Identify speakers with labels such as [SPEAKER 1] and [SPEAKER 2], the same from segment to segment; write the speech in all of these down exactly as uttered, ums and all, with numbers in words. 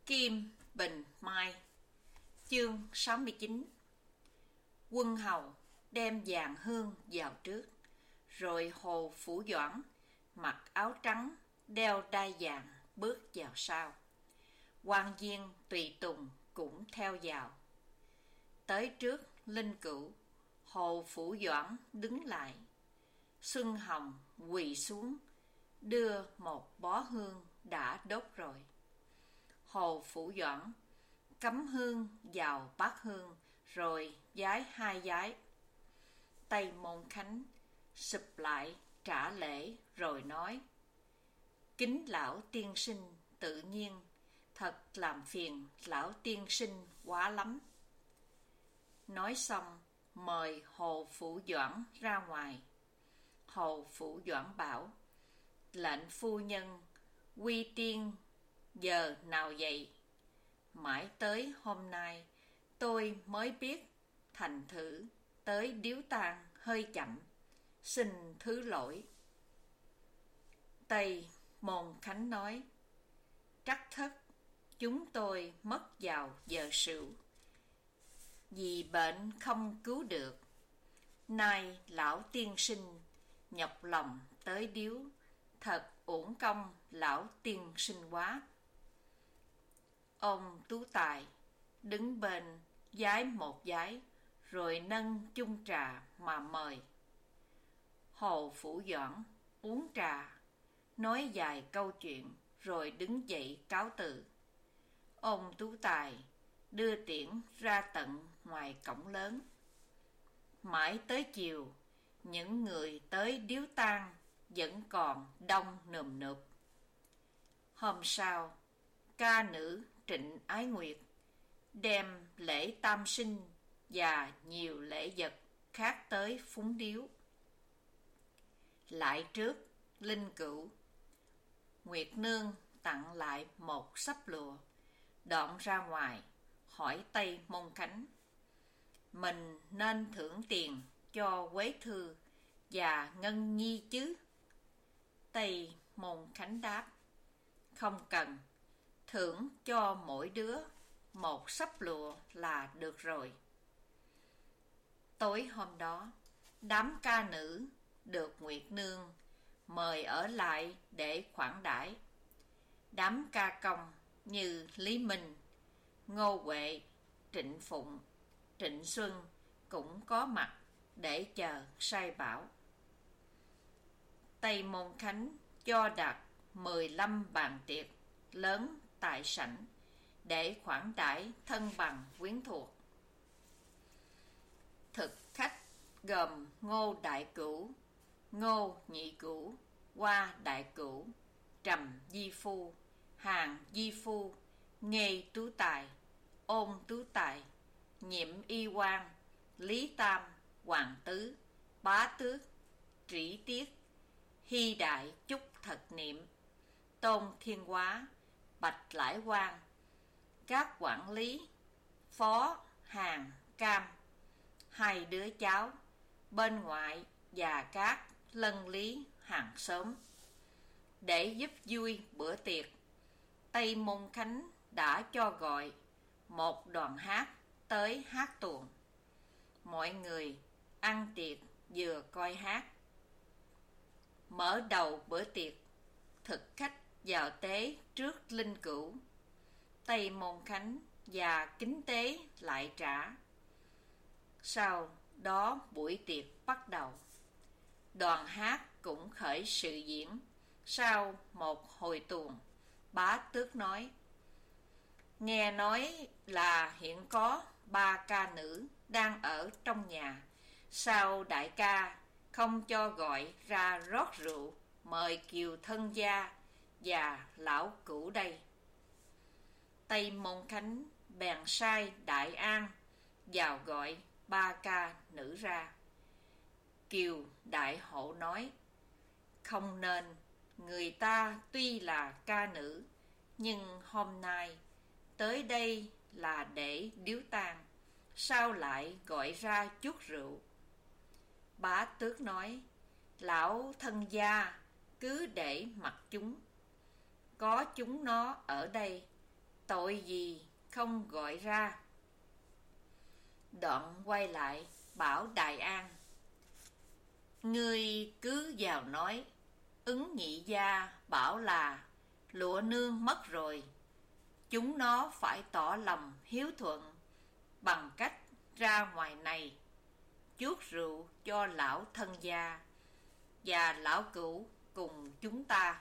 [SPEAKER 1] Kim Bình Mai. Chương sáu mươi chín. Quân hầu đem vàng hương vào trước, rồi Hồ Phủ Doãn mặc áo trắng, đeo đai vàng bước vào sau. Quan viên tùy tùng cũng theo vào. Tới trước linh cữu, Hồ Phủ Doãn đứng lại. Xuân Hồng quỳ xuống, đưa một bó hương đã đốt rồi. Hồ Phủ Doãn cắm hương vào bát hương, rồi vái hai vái. Tây Môn Khánh sụp lại trả lễ rồi nói: Kính lão tiên sinh tự nhiên, thật làm phiền lão tiên sinh quá lắm. Nói xong mời Hồ Phủ Doãn ra ngoài. Hồ Phủ Doãn bảo: Lệnh phu nhân quy tiên giờ nào vậy? Mãi tới hôm nay tôi mới biết, thành thử tới điếu tang hơi chậm, xin thứ lỗi. Tây Môn Khánh nói: Trắc thất chúng tôi mất vào giờ sửu, vì bệnh không cứu được. Nay lão tiên sinh nhọc lòng tới điếu, thật uổng công lão tiên sinh quá. Ông Tú Tài đứng bên vái một vái, rồi nâng chung trà mà mời. Hồ Phủ Doãn uống trà, nói vài câu chuyện, rồi đứng dậy cáo từ. Ông Tú Tài đưa tiễn ra tận ngoài cổng lớn. Mãi tới chiều, những người tới điếu tang vẫn còn đông nườm nượp. Hôm sau, ca nữ Trịnh Ái Nguyệt đem lễ tam sinh và nhiều lễ vật khác tới phúng điếu. Lại trước linh cữu, Nguyệt Nương tặng lại một sấp lụa, đoạn ra ngoài hỏi Tây Môn Khánh: Mình nên thưởng tiền cho Quế Thư và Ngân Nhi chứ? Tây Môn Khánh đáp: Không cần, thưởng cho mỗi đứa một sấp lụa là được rồi. Tối hôm đó, đám ca nữ được Nguyệt Nương mời ở lại để khoản đãi. Đám ca công như Lý Minh, Ngô Huệ, Trịnh Phụng, Trịnh Xuân cũng có mặt để chờ sai bảo. Tây Môn Khánh cho đặt mười lăm bàn tiệc lớn tại sảnh để khoản đãi thân bằng quyến thuộc. Thực khách gồm Ngô Đại Cửu, Ngô Nhị Cửu, Hoa Đại Cửu, Trầm Di Phu, Hàn Di Phu, Nghê Tú Tài, Ôn Tú Tài, Nhiệm Y Quan, Lý Tam, Hoàng Tứ, Bá Tước, Trĩ Tiết, Hy Đại Chúc Thật Niệm, Tôn Thiên Hóa, Bạch Lãi Quan, các quản lý Phó, Hàn, Cam, hai đứa cháu bên ngoại và các lân lý hàng xóm. Để giúp vui bữa tiệc, Tây Môn Khánh đã cho gọi một đoàn hát tới hát tuồng. Mọi người ăn tiệc vừa coi hát. Mở đầu bữa tiệc, thực khách vào tế trước linh cữu. Tây Môn Khánh và kính tế lại trả. Sau đó buổi tiệc bắt đầu. Đoàn hát cũng khởi sự diễn. Sau một hồi tuồng, Bá Tước nói: Nghe nói là hiện có ba ca nữ đang ở trong nhà, sao đại ca không cho gọi ra rót rượu mời kiều thân gia và lão cửu đây? Tây Môn Khánh bèn sai Đại An vào gọi ba ca nữ ra. Kiều Đại Hộ nói: Không nên, người ta tuy là ca nữ, nhưng hôm nay tới đây là để điếu tang, sao lại gọi ra chút rượu? Bá Tước nói: Lão thân gia cứ để mặc chúng, có chúng nó ở đây tội gì không gọi ra. Đoạn quay lại bảo Đại An: ngươi cứ vào nói, Ứng Nhị gia bảo là lụa nương mất rồi, chúng nó phải tỏ lòng hiếu thuận bằng cách ra ngoài này chuốc rượu cho lão thân gia và lão cửu cùng chúng ta.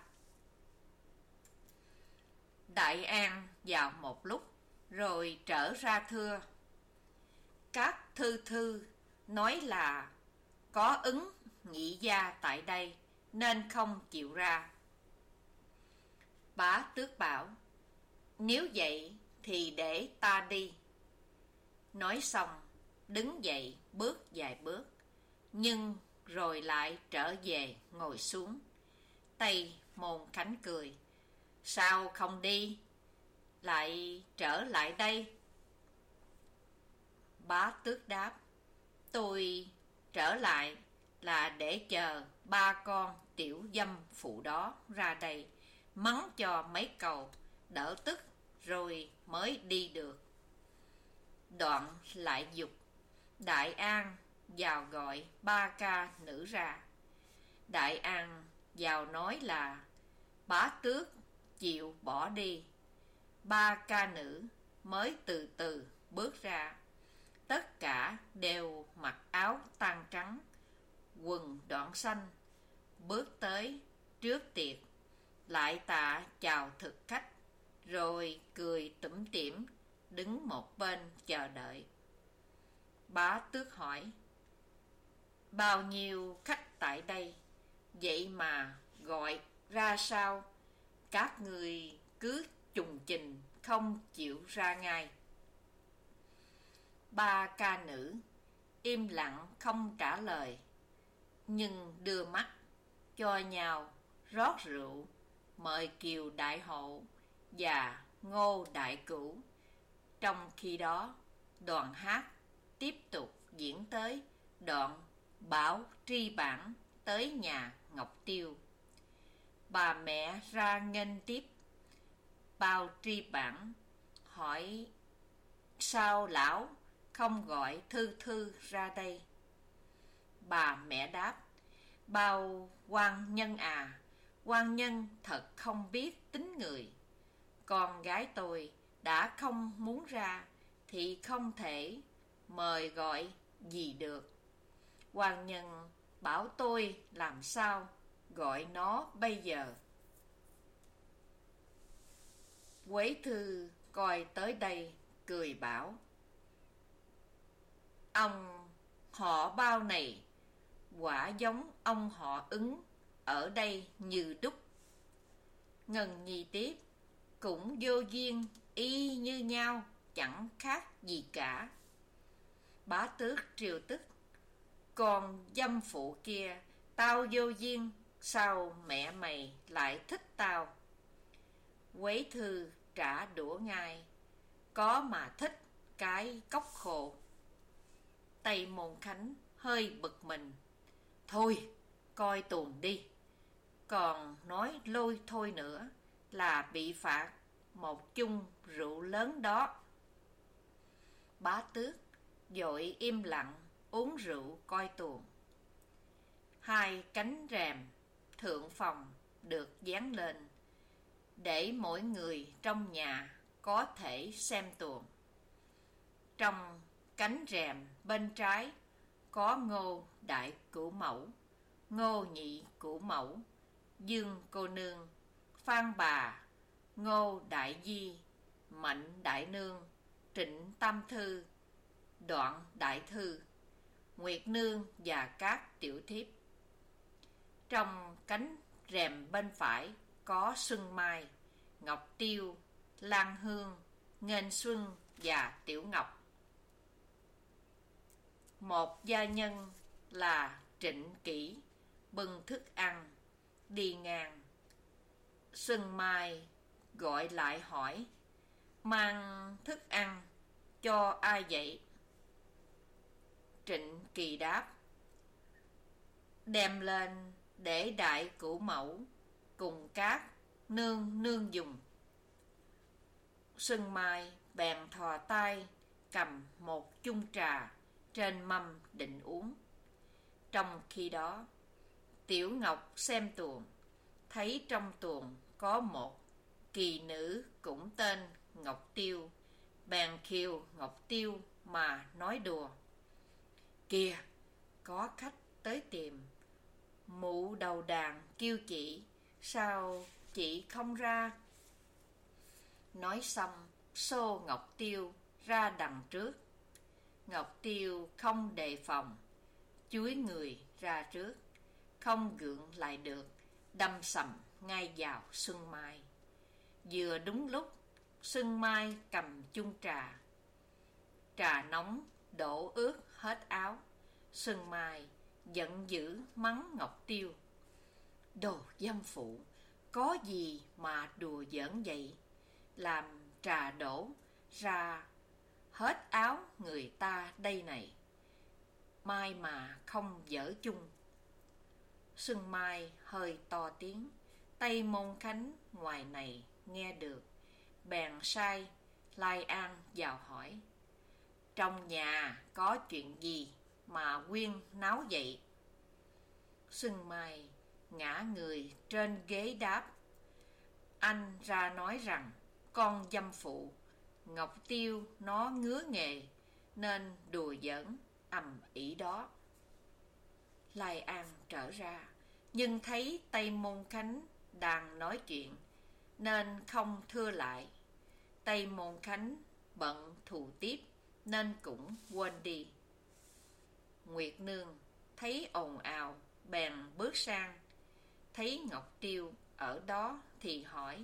[SPEAKER 1] Đại An vào một lúc rồi trở ra thưa: các thư thư nói là có Ứng Nhị gia tại đây nên không chịu ra. Bá Tước bảo: nếu vậy thì để ta đi. Nói xong đứng dậy bước vài bước, nhưng rồi lại trở về ngồi xuống. Tây Môn Khánh cười: sao không đi, lại trở lại đây? Bá Tước đáp: tôi trở lại là để chờ ba con tiểu dâm phụ đó ra đây mắng cho mấy câu đỡ tức rồi mới đi được. Đoạn lại giục Đại An vào gọi ba ca nữ ra. Đại An vào nói là Bá Tước chịu bỏ đi. Ba ca nữ mới từ từ bước ra. Tất cả đều mặc áo tang trắng, quần đoạn xanh, bước tới trước tiệc, lại tạ chào thực khách, rồi cười tủm tỉm đứng một bên chờ đợi. Bá Tước hỏi: bao nhiêu khách tại đây, vậy mà gọi ra sao? Các người cứ chùng trình không chịu ra ngay. Ba ca nữ im lặng không trả lời, nhưng đưa mắt cho nhau rót rượu mời Kiều Đại Hộ và Ngô Đại Cửu. Trong khi đó đoàn hát tiếp tục diễn tới đoạn bảo Tri Bản tới nhà Ngọc Tiêu. Bà mẹ ra nghênh tiếp. Bao Tri Bản hỏi: sao lão không gọi Thư Thư ra đây? Bà mẹ đáp: bao quan nhân à, quan nhân thật không biết tính người. Con gái tôi đã không muốn ra thì không thể mời gọi gì được. Quan nhân bảo tôi làm sao gọi nó bây giờ. Quế Thư coi tới đây cười bảo: ông họ Bao này quả giống ông họ Ứng ở đây như đúc. Ngân Nhi tiếp: cũng vô duyên y như nhau, chẳng khác gì cả. Bá Tước triều tức: còn dâm phụ kia tao vô duyên, sao mẹ mày lại thích tao? Quế Thư trả đũa ngay: có mà thích cái cốc khô. Tây Môn Khánh hơi bực mình: thôi coi tuồng đi, còn nói lôi thôi nữa là bị phạt một chung rượu lớn đó. Bá Tước vội im lặng uống rượu coi tuồng. Hai cánh rèm thượng phòng được dán lên để mỗi người trong nhà có thể xem tuồng. Trong cánh rèm bên trái có Ngô Đại Cửu Mẫu, Ngô Nhị Cửu Mẫu, Dương cô nương, Phan bà, Ngô Đại Di, Mạnh Đại Nương, Trịnh Tam Thư, Đoạn Đại Thư, Nguyệt Nương và các tiểu thiếp. Trong cánh rèm bên phải có Xuân Mai, Ngọc Tiêu, Lan Hương, Nghênh Xuân và Tiểu Ngọc. Một gia nhân là Trịnh Kỷ bưng thức ăn đi ngang. Xuân Mai gọi lại hỏi: mang thức ăn cho ai vậy? Trịnh Kỳ đáp: đem lên để Đại Cửu Mẫu cùng các nương nương dùng. Sưng Mai bèn thò tay cầm một chung trà trên mâm định uống. Trong khi đó, Tiểu Ngọc xem tuồng, thấy trong tuồng có một kỳ nữ cũng tên Ngọc Tiêu, bèn khiêu Ngọc Tiêu mà nói đùa: "Kìa, có khách tới tìm, mụ đầu đàn kêu chị, sao chị không ra?" Nói xong, xô Ngọc Tiêu ra đằng trước. Ngọc Tiêu không đề phòng, chúi người ra trước, không gượng lại được, đâm sầm ngay vào Xuân Mai. Vừa đúng lúc Xuân Mai cầm chung trà, trà nóng đổ ướt hết áo. Xuân Mai giận dữ mắng Ngọc Tiêu: "Đồ dâm phụ, có gì mà đùa giỡn vậy? Làm trà đổ ra hết áo người ta đây này, mai mà không dở chung." Xuân Mai hơi to tiếng, Tây Môn Khánh ngoài này nghe được, bèn sai Lai An vào hỏi: "Trong nhà có chuyện gì mà huyên náo vậy?" Xuân Mai ngã người trên ghế đáp: "Anh ra nói rằng con dâm phụ Ngọc Tiêu nó ngứa nghề, nên đùa giỡn ầm ĩ đó." Lai An trở ra, nhưng thấy Tây Môn Khánh đang nói chuyện, nên không thưa lại. Tây Môn Khánh bận thù tiếp, nên cũng quên đi. Nguyệt Nương thấy ồn ào, bèn bước sang, thấy Ngọc Tiêu ở đó thì hỏi: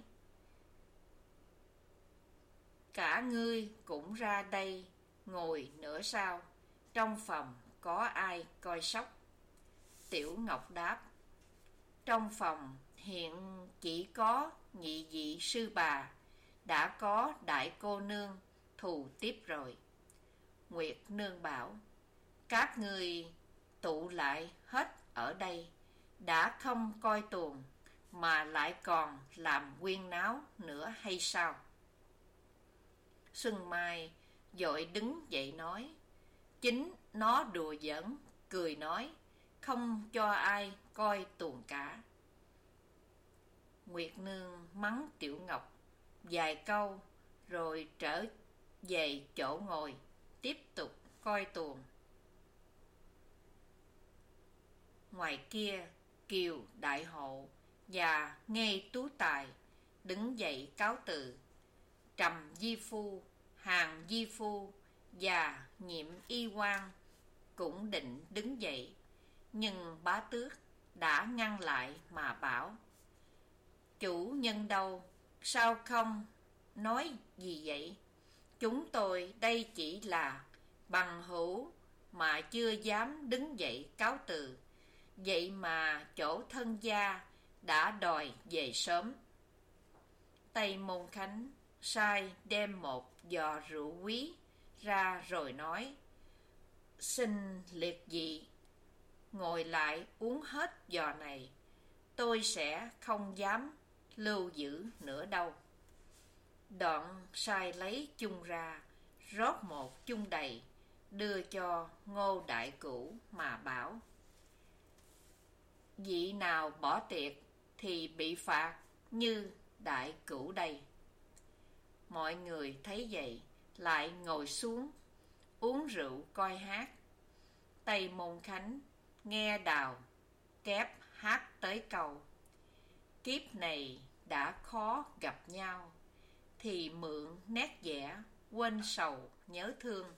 [SPEAKER 1] "Cả ngươi cũng ra đây ngồi nữa sao? Trong phòng có ai coi sóc?" Tiểu Ngọc đáp: "Trong phòng hiện chỉ có nhị vị sư bà, đã có đại cô nương thù tiếp rồi." Nguyệt Nương bảo: "Các ngươi tụ lại hết ở đây, đã không coi tuồng mà lại còn làm huyên náo nữa hay sao?" Xuân Mai vội đứng dậy nói: "Chính nó đùa giỡn, cười nói, không cho ai coi tuồng cả." Nguyệt Nương mắng Tiểu Ngọc vài câu, rồi trở về chỗ ngồi, tiếp tục coi tuồng. Ngoài kia, Kiều Đại Hộ và Nghê Tú Tài đứng dậy cáo từ. Trầm Di Phu, Hàn Di Phu và Nhiệm Y Quan cũng định đứng dậy, nhưng Bá Tước đã ngăn lại mà bảo: "Chủ nhân đâu, sao không nói gì vậy? Chúng tôi đây chỉ là bằng hữu mà chưa dám đứng dậy cáo từ, vậy mà chỗ thân gia đã đòi về sớm." Tây Môn Khánh sai đem một giò rượu quý ra rồi nói: "Xin liệt vị ngồi lại uống hết giò này, tôi sẽ không dám lưu giữ nữa đâu." Đoạn sai lấy chung ra, rót một chung đầy, đưa cho Ngô Đại Cửu mà bảo: "Vị nào bỏ tiệc thì bị phạt như Đại Cửu đây." Mọi người thấy vậy lại ngồi xuống uống rượu coi hát. Tây Môn Khánh nghe Đào Kép hát tới câu: "Kiếp này đã khó gặp nhau, thì mượn nét vẽ quên sầu nhớ thương."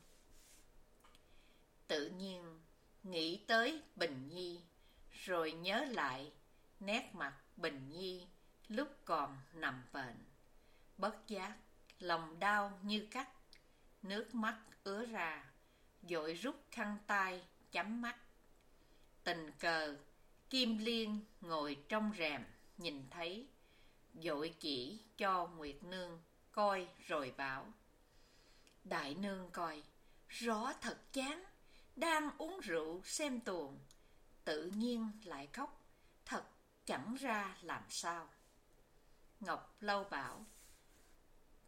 [SPEAKER 1] Tự nhiên nghĩ tới Bình Nhi, rồi nhớ lại nét mặt Bình Nhi lúc còn nằm bệnh. Bất giác lòng đau như cắt, nước mắt ứa ra, vội rút khăn tay chấm mắt. Tình cờ Kim Liên ngồi trong rèm nhìn thấy, vội chỉ cho Nguyệt Nương coi rồi bảo: "Đại nương coi, rõ thật chán, đang uống rượu xem tuồng, tự nhiên lại khóc, thật chẳng ra làm sao." Ngọc Lâu bảo: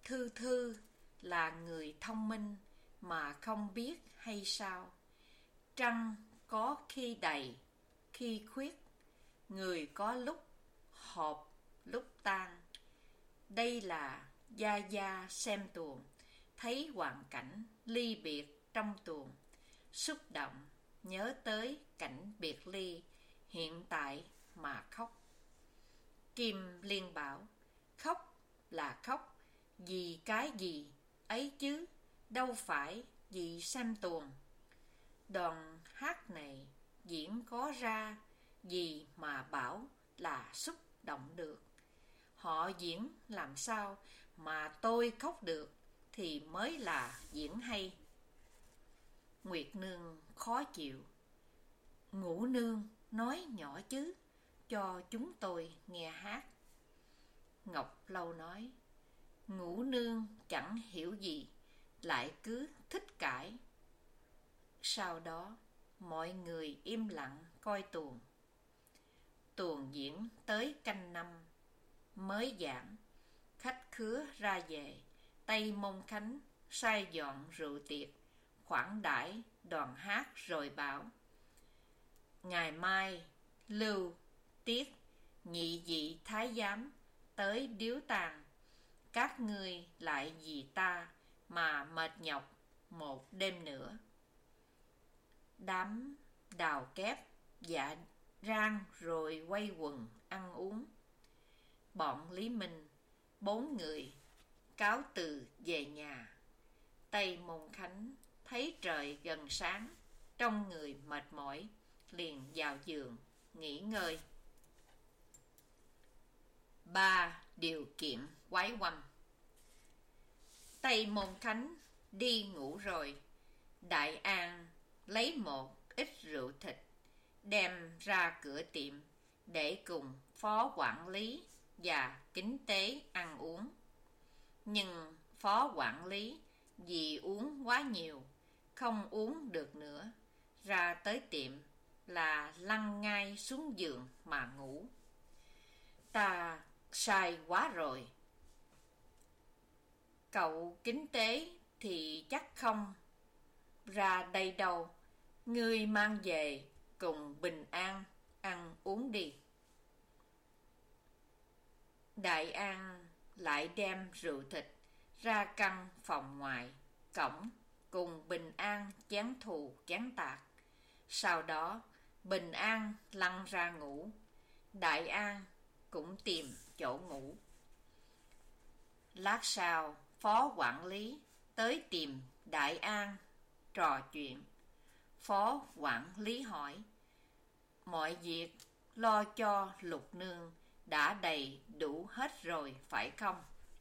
[SPEAKER 1] Thư Thư là người thông minh mà không biết hay sao? Trăng có khi đầy, khi khuyết, người có lúc họp, lúc tan. Đây là Gia Gia xem tuồng, thấy hoàn cảnh ly biệt trong tuồng, xúc động, nhớ tới cảnh biệt ly, hiện tại mà khóc. Kim Liên bảo, khóc là khóc, vì cái gì ấy chứ, đâu phải vì xem tuồng. Đoàn hát này diễn có ra gì mà bảo là xúc động được. Họ diễn làm sao mà tôi khóc được thì mới là diễn hay. Nguyệt Nương khó chịu. Ngũ Nương nói nhỏ chứ, cho chúng tôi nghe hát. Ngọc Lâu nói, Ngũ Nương chẳng hiểu gì, lại cứ thích cãi. Sau đó mọi người im lặng coi tuồng. Tuồng diễn tới canh năm mới giảng, khách khứa ra về, Tây Môn Khánh sai dọn rượu tiệc, khoản đãi đoàn hát rồi bảo, ngày mai Lưu, Tiết, nhị vị thái giám tới điếu tàn, các ngươi lại vì ta mà mệt nhọc một đêm nữa. Đám đào kép dạ rang rồi quay quần ăn uống. Bọn Lý Minh bốn người cáo từ về nhà. Tây Môn Khánh thấy trời gần sáng, trong người mệt mỏi, liền vào giường nghỉ ngơi. Ba điều kiện quái quăm. Tây Môn Khánh đi ngủ rồi. Đại An lấy một ít rượu thịt đem ra cửa tiệm để cùng phó quản lý và kính tế ăn uống. Nhưng phó quản lý vì uống quá nhiều, không uống được nữa, ra tới tiệm là lăn ngay xuống giường mà ngủ. Ta sai quá rồi. Cậu kính tế thì chắc không ra đây đâu, ngươi mang về cùng bình an ăn uống đi. Đại An lại đem rượu thịt ra căn phòng ngoài cổng cùng bình an chén thù chén tạc. Sau đó bình an lăn ra ngủ, Đại An cũng tìm chỗ ngủ. Lát sau phó quản lý tới tìm Đại An trò chuyện. Phó quản lý hỏi, mọi việc lo cho Lục Nương đã đầy đủ hết rồi phải không?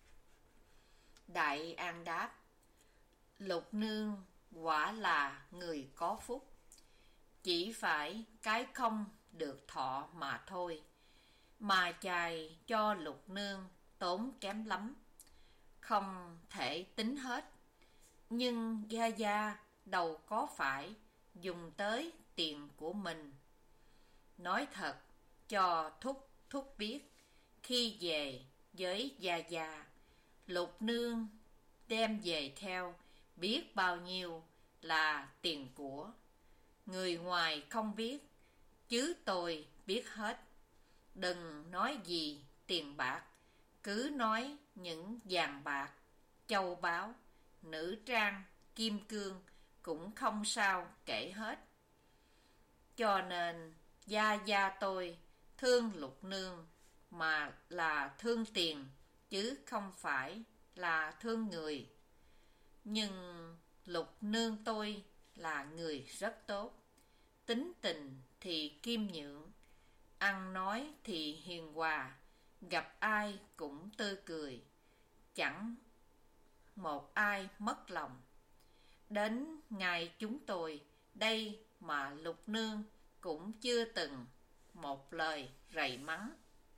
[SPEAKER 1] Đại An đáp, Lục Nương quả là người có phúc, chỉ phải cái không được thọ mà thôi, mà chài cho Lục Nương tốn kém lắm, không thể tính hết. Nhưng Gia Gia đâu có phải dùng tới tiền của mình. Nói thật cho Thúc Thúc biết, khi về với Gia Gia, Lục Nương đem về theo biết bao nhiêu là tiền của. Người ngoài không biết, chứ tôi biết hết. Đừng nói gì tiền bạc, cứ nói những vàng bạc, châu báu, nữ trang, kim cương cũng không sao kể hết. Cho nên Gia Gia tôi thương Lục Nương mà là thương tiền, chứ không phải là thương người. Nhưng Lục Nương tôi là người rất tốt, tính tình thì kim nhượng, ăn nói thì hiền hòa, gặp ai cũng tươi cười, chẳng một ai mất lòng. Đến ngày chúng tôi đây mà Lục Nương cũng chưa từng một lời rầy mắng.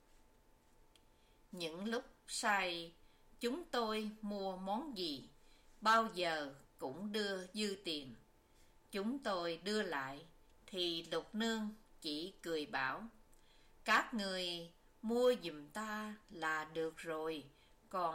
[SPEAKER 1] Những lúc say, chúng tôi mua món gì, bao giờ cũng đưa dư tiền. Chúng tôi đưa lại, thì Lục Nương chỉ cười bảo, các người mua giùm ta là được rồi, còn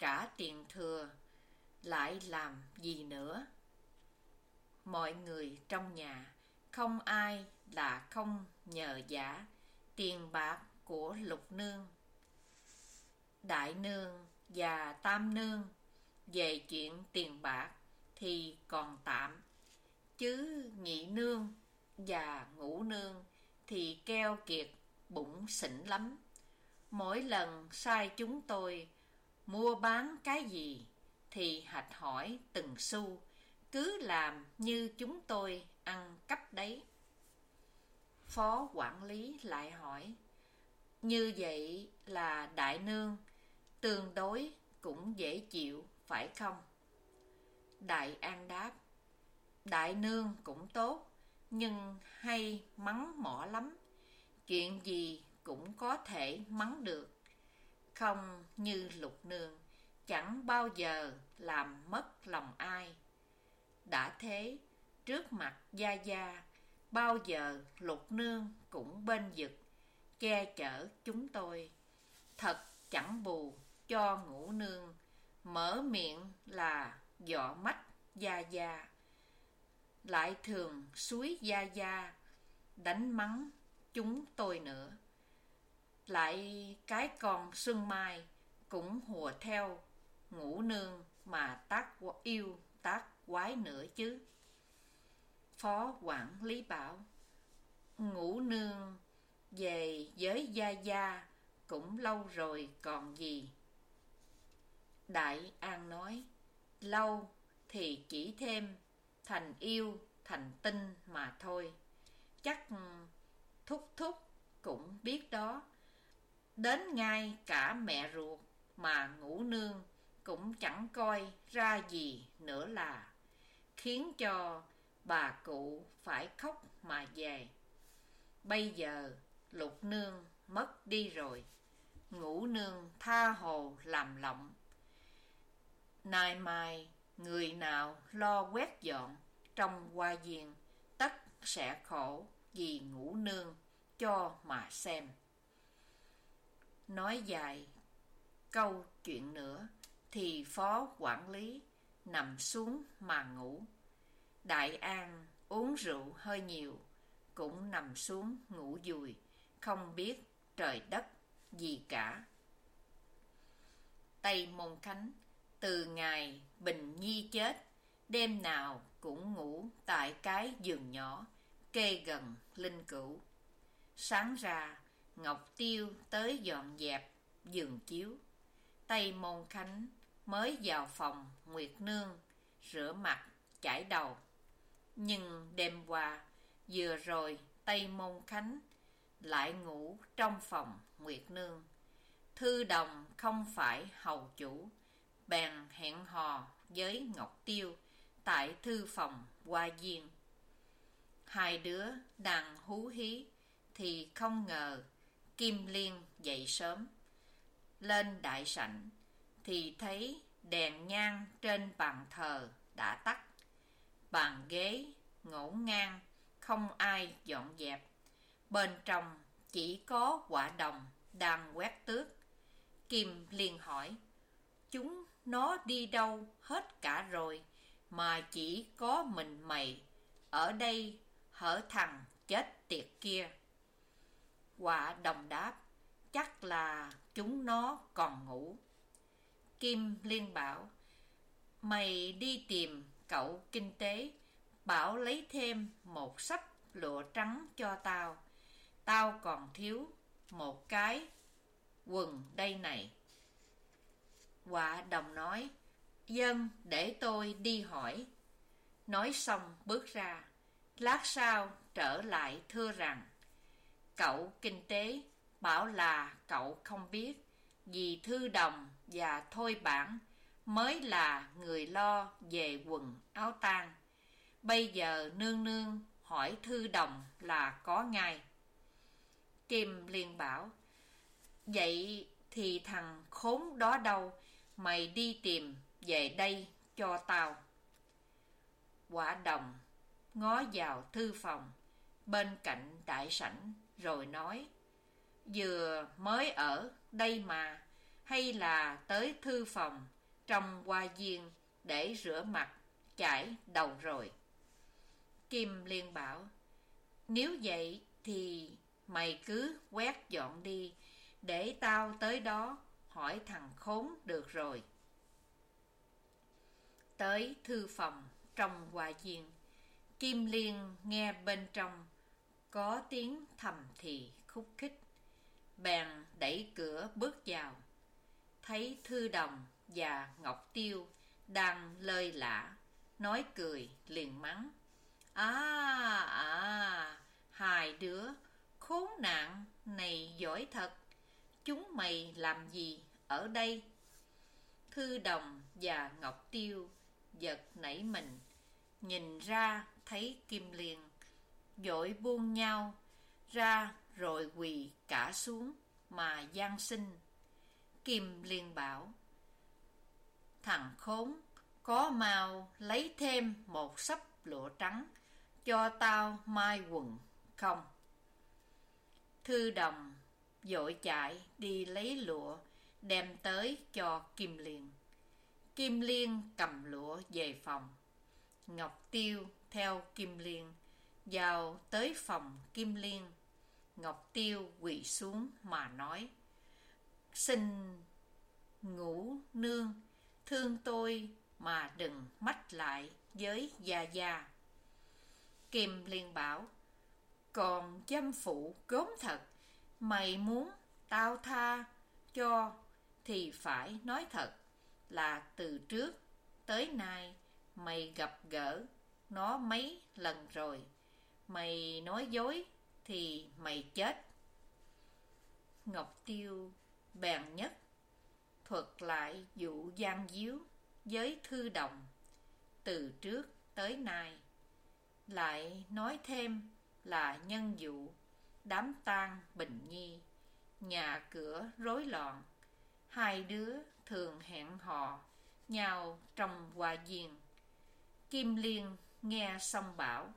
[SPEAKER 1] trả tiền thừa, lại làm gì nữa? Mọi người trong nhà, không ai là không nhờ vả tiền bạc của Lục Nương. Đại Nương và Tam Nương về chuyện tiền bạc thì còn tạm, chứ Nhị Nương và Ngũ Nương thì keo kiệt bụng xỉn lắm. Mỗi lần sai chúng tôi mua bán cái gì thì hạch hỏi từng xu, cứ làm như chúng tôi ăn cắp đấy. Phó quản lý lại hỏi, như vậy là Đại Nương tương đối cũng dễ chịu phải không? Đại An đáp, Đại Nương cũng tốt, nhưng hay mắng mỏ lắm. Chuyện gì cũng có thể mắng được, không như Lục Nương, chẳng bao giờ làm mất lòng ai. Đã thế, trước mặt Gia Gia, bao giờ Lục Nương cũng bên vực, che chở chúng tôi. Thật chẳng bù cho Ngũ Nương, mở miệng là dọ mắt Gia Gia, lại thường xúi Gia Gia đánh mắng chúng tôi nữa. Lại cái con Xuân Mai cũng hùa theo Ngũ Nương mà tác yêu tác quái nữa chứ. Phó quản lý bảo, Ngũ Nương về với Gia Gia cũng lâu rồi còn gì. Đại An nói, lâu thì chỉ thêm thành yêu thành tinh mà thôi. Chắc Thúc Thúc cũng biết đó. Đến ngay cả mẹ ruột mà Ngũ Nương cũng chẳng coi ra gì nữa là, khiến cho bà cụ phải khóc mà về. Bây giờ Lục Nương mất đi rồi, Ngũ Nương tha hồ làm lộng. Nay mai người nào lo quét dọn trong hoa viên, tất sẽ khổ vì Ngũ Nương cho mà xem. Nói dài câu chuyện nữa thì phó quản lý nằm xuống mà ngủ. Đại An uống rượu hơi nhiều, cũng nằm xuống ngủ dùi, không biết trời đất gì cả. Tây Môn Khánh từ ngày Bình Nhi chết, đêm nào cũng ngủ tại cái giường nhỏ kê gần linh cữu. Sáng ra, Ngọc Tiêu tới dọn dẹp giường chiếu. Tây Môn Khánh mới vào phòng Nguyệt Nương rửa mặt chải đầu. Nhưng đêm qua vừa rồi Tây Môn Khánh lại ngủ trong phòng Nguyệt Nương. Thư Đồng không phải hầu chủ, bèn hẹn hò với Ngọc Tiêu tại thư phòng hoa viên. Hai đứa đang hú hí thì không ngờ Kim Liên dậy sớm. Lên đại sảnh thì thấy đèn nhang trên bàn thờ đã tắt, bàn ghế ngổn ngang không ai dọn dẹp. Bên trong chỉ có Quả Đồng đang quét tước. Kim Liên hỏi, chúng nó đi đâu hết cả rồi mà chỉ có mình mày ở đây hở thằng chết tiệt kia? Quả Đồng đáp, chắc là chúng nó còn ngủ. Kim Liên bảo, mày đi tìm cậu kinh tế, bảo lấy thêm một xấp lụa trắng cho tao. Tao còn thiếu một cái quần đây này. Quả Đồng nói, dân để tôi đi hỏi. Nói xong bước ra. Lát sau trở lại thưa rằng, cậu kinh tế bảo là cậu không biết, vì Thư Đồng và Thôi Bản mới là người lo về quần áo tang. Bây giờ nương nương hỏi Thư Đồng là có ngay. Kim Liên bảo, vậy thì thằng khốn đó đâu, mày đi tìm về đây cho tao. Quả Đồng ngó vào thư phòng bên cạnh đại sảnh rồi nói, vừa mới ở đây mà, hay là tới thư phòng trong hoa viên để rửa mặt, chải đầu rồi. Kim Liên bảo, nếu vậy thì mày cứ quét dọn đi, để tao tới đó hỏi thằng khốn được rồi. Tới thư phòng trong hoa viên, Kim Liên nghe bên trong có tiếng thầm thì khúc khích, bèn đẩy cửa bước vào. Thấy Thư Đồng và Ngọc Tiêu đang lơi lả, nói cười liền mắng. À, à, hai đứa khốn nạn này giỏi thật, chúng mày làm gì ở đây? Thư Đồng và Ngọc Tiêu giật nảy mình, nhìn ra thấy Kim Liên, vội buông nhau ra rồi quỳ cả xuống mà van xin. Kim Liên bảo, thằng khốn, có mau lấy thêm một xấp lụa trắng cho tao mai quần không? Thư Đồng vội chạy đi lấy lụa đem tới cho Kim Liên. Kim Liên cầm lụa về phòng. Ngọc Tiêu theo Kim Liên vào tới phòng Kim Liên. Ngọc Tiêu quỳ xuống mà nói, xin ngũ nương thương tôi mà đừng mách lại với gia gia. Kim Liên bảo, còn dâm phụ gớm thật, mày muốn tao tha cho thì phải nói thật là từ trước tới nay mày gặp gỡ nó mấy lần rồi. Mày nói dối thì mày chết. Ngọc Tiêu bèn nhất thuật lại vụ gian díu với Thư Đồng từ trước tới nay, lại nói thêm là nhân vụ đám tang Bình Nhi, nhà cửa rối loạn, hai đứa thường hẹn hò nhau trong hoa viên. Kim Liên nghe xong bảo,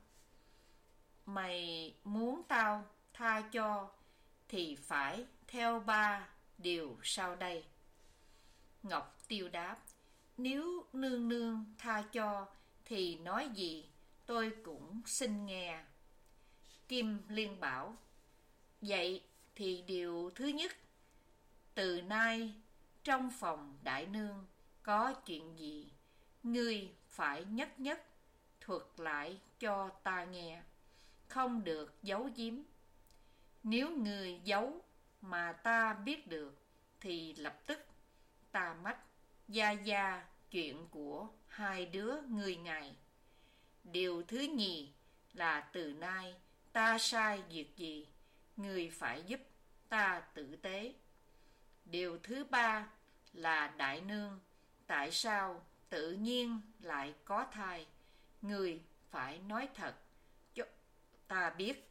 [SPEAKER 1] mày muốn tao tha cho thì phải theo ba điều sau đây. Ngọc Tiêu đáp, nếu nương nương tha cho thì nói gì tôi cũng xin nghe. Kim Liên bảo, vậy thì điều thứ nhất, từ nay trong phòng đại nương có chuyện gì, ngươi phải nhất nhất thuật lại cho ta nghe, không được giấu giếm. Nếu ngươi giấu mà ta biết được thì lập tức ta mách gia gia chuyện của hai đứa ngươi ngày. Điều thứ nhì là từ nay ta sai việc gì, ngươi phải giúp ta tử tế. Điều thứ ba là đại nương tại sao tự nhiên lại có thai, ngươi phải nói thật cho ta biết.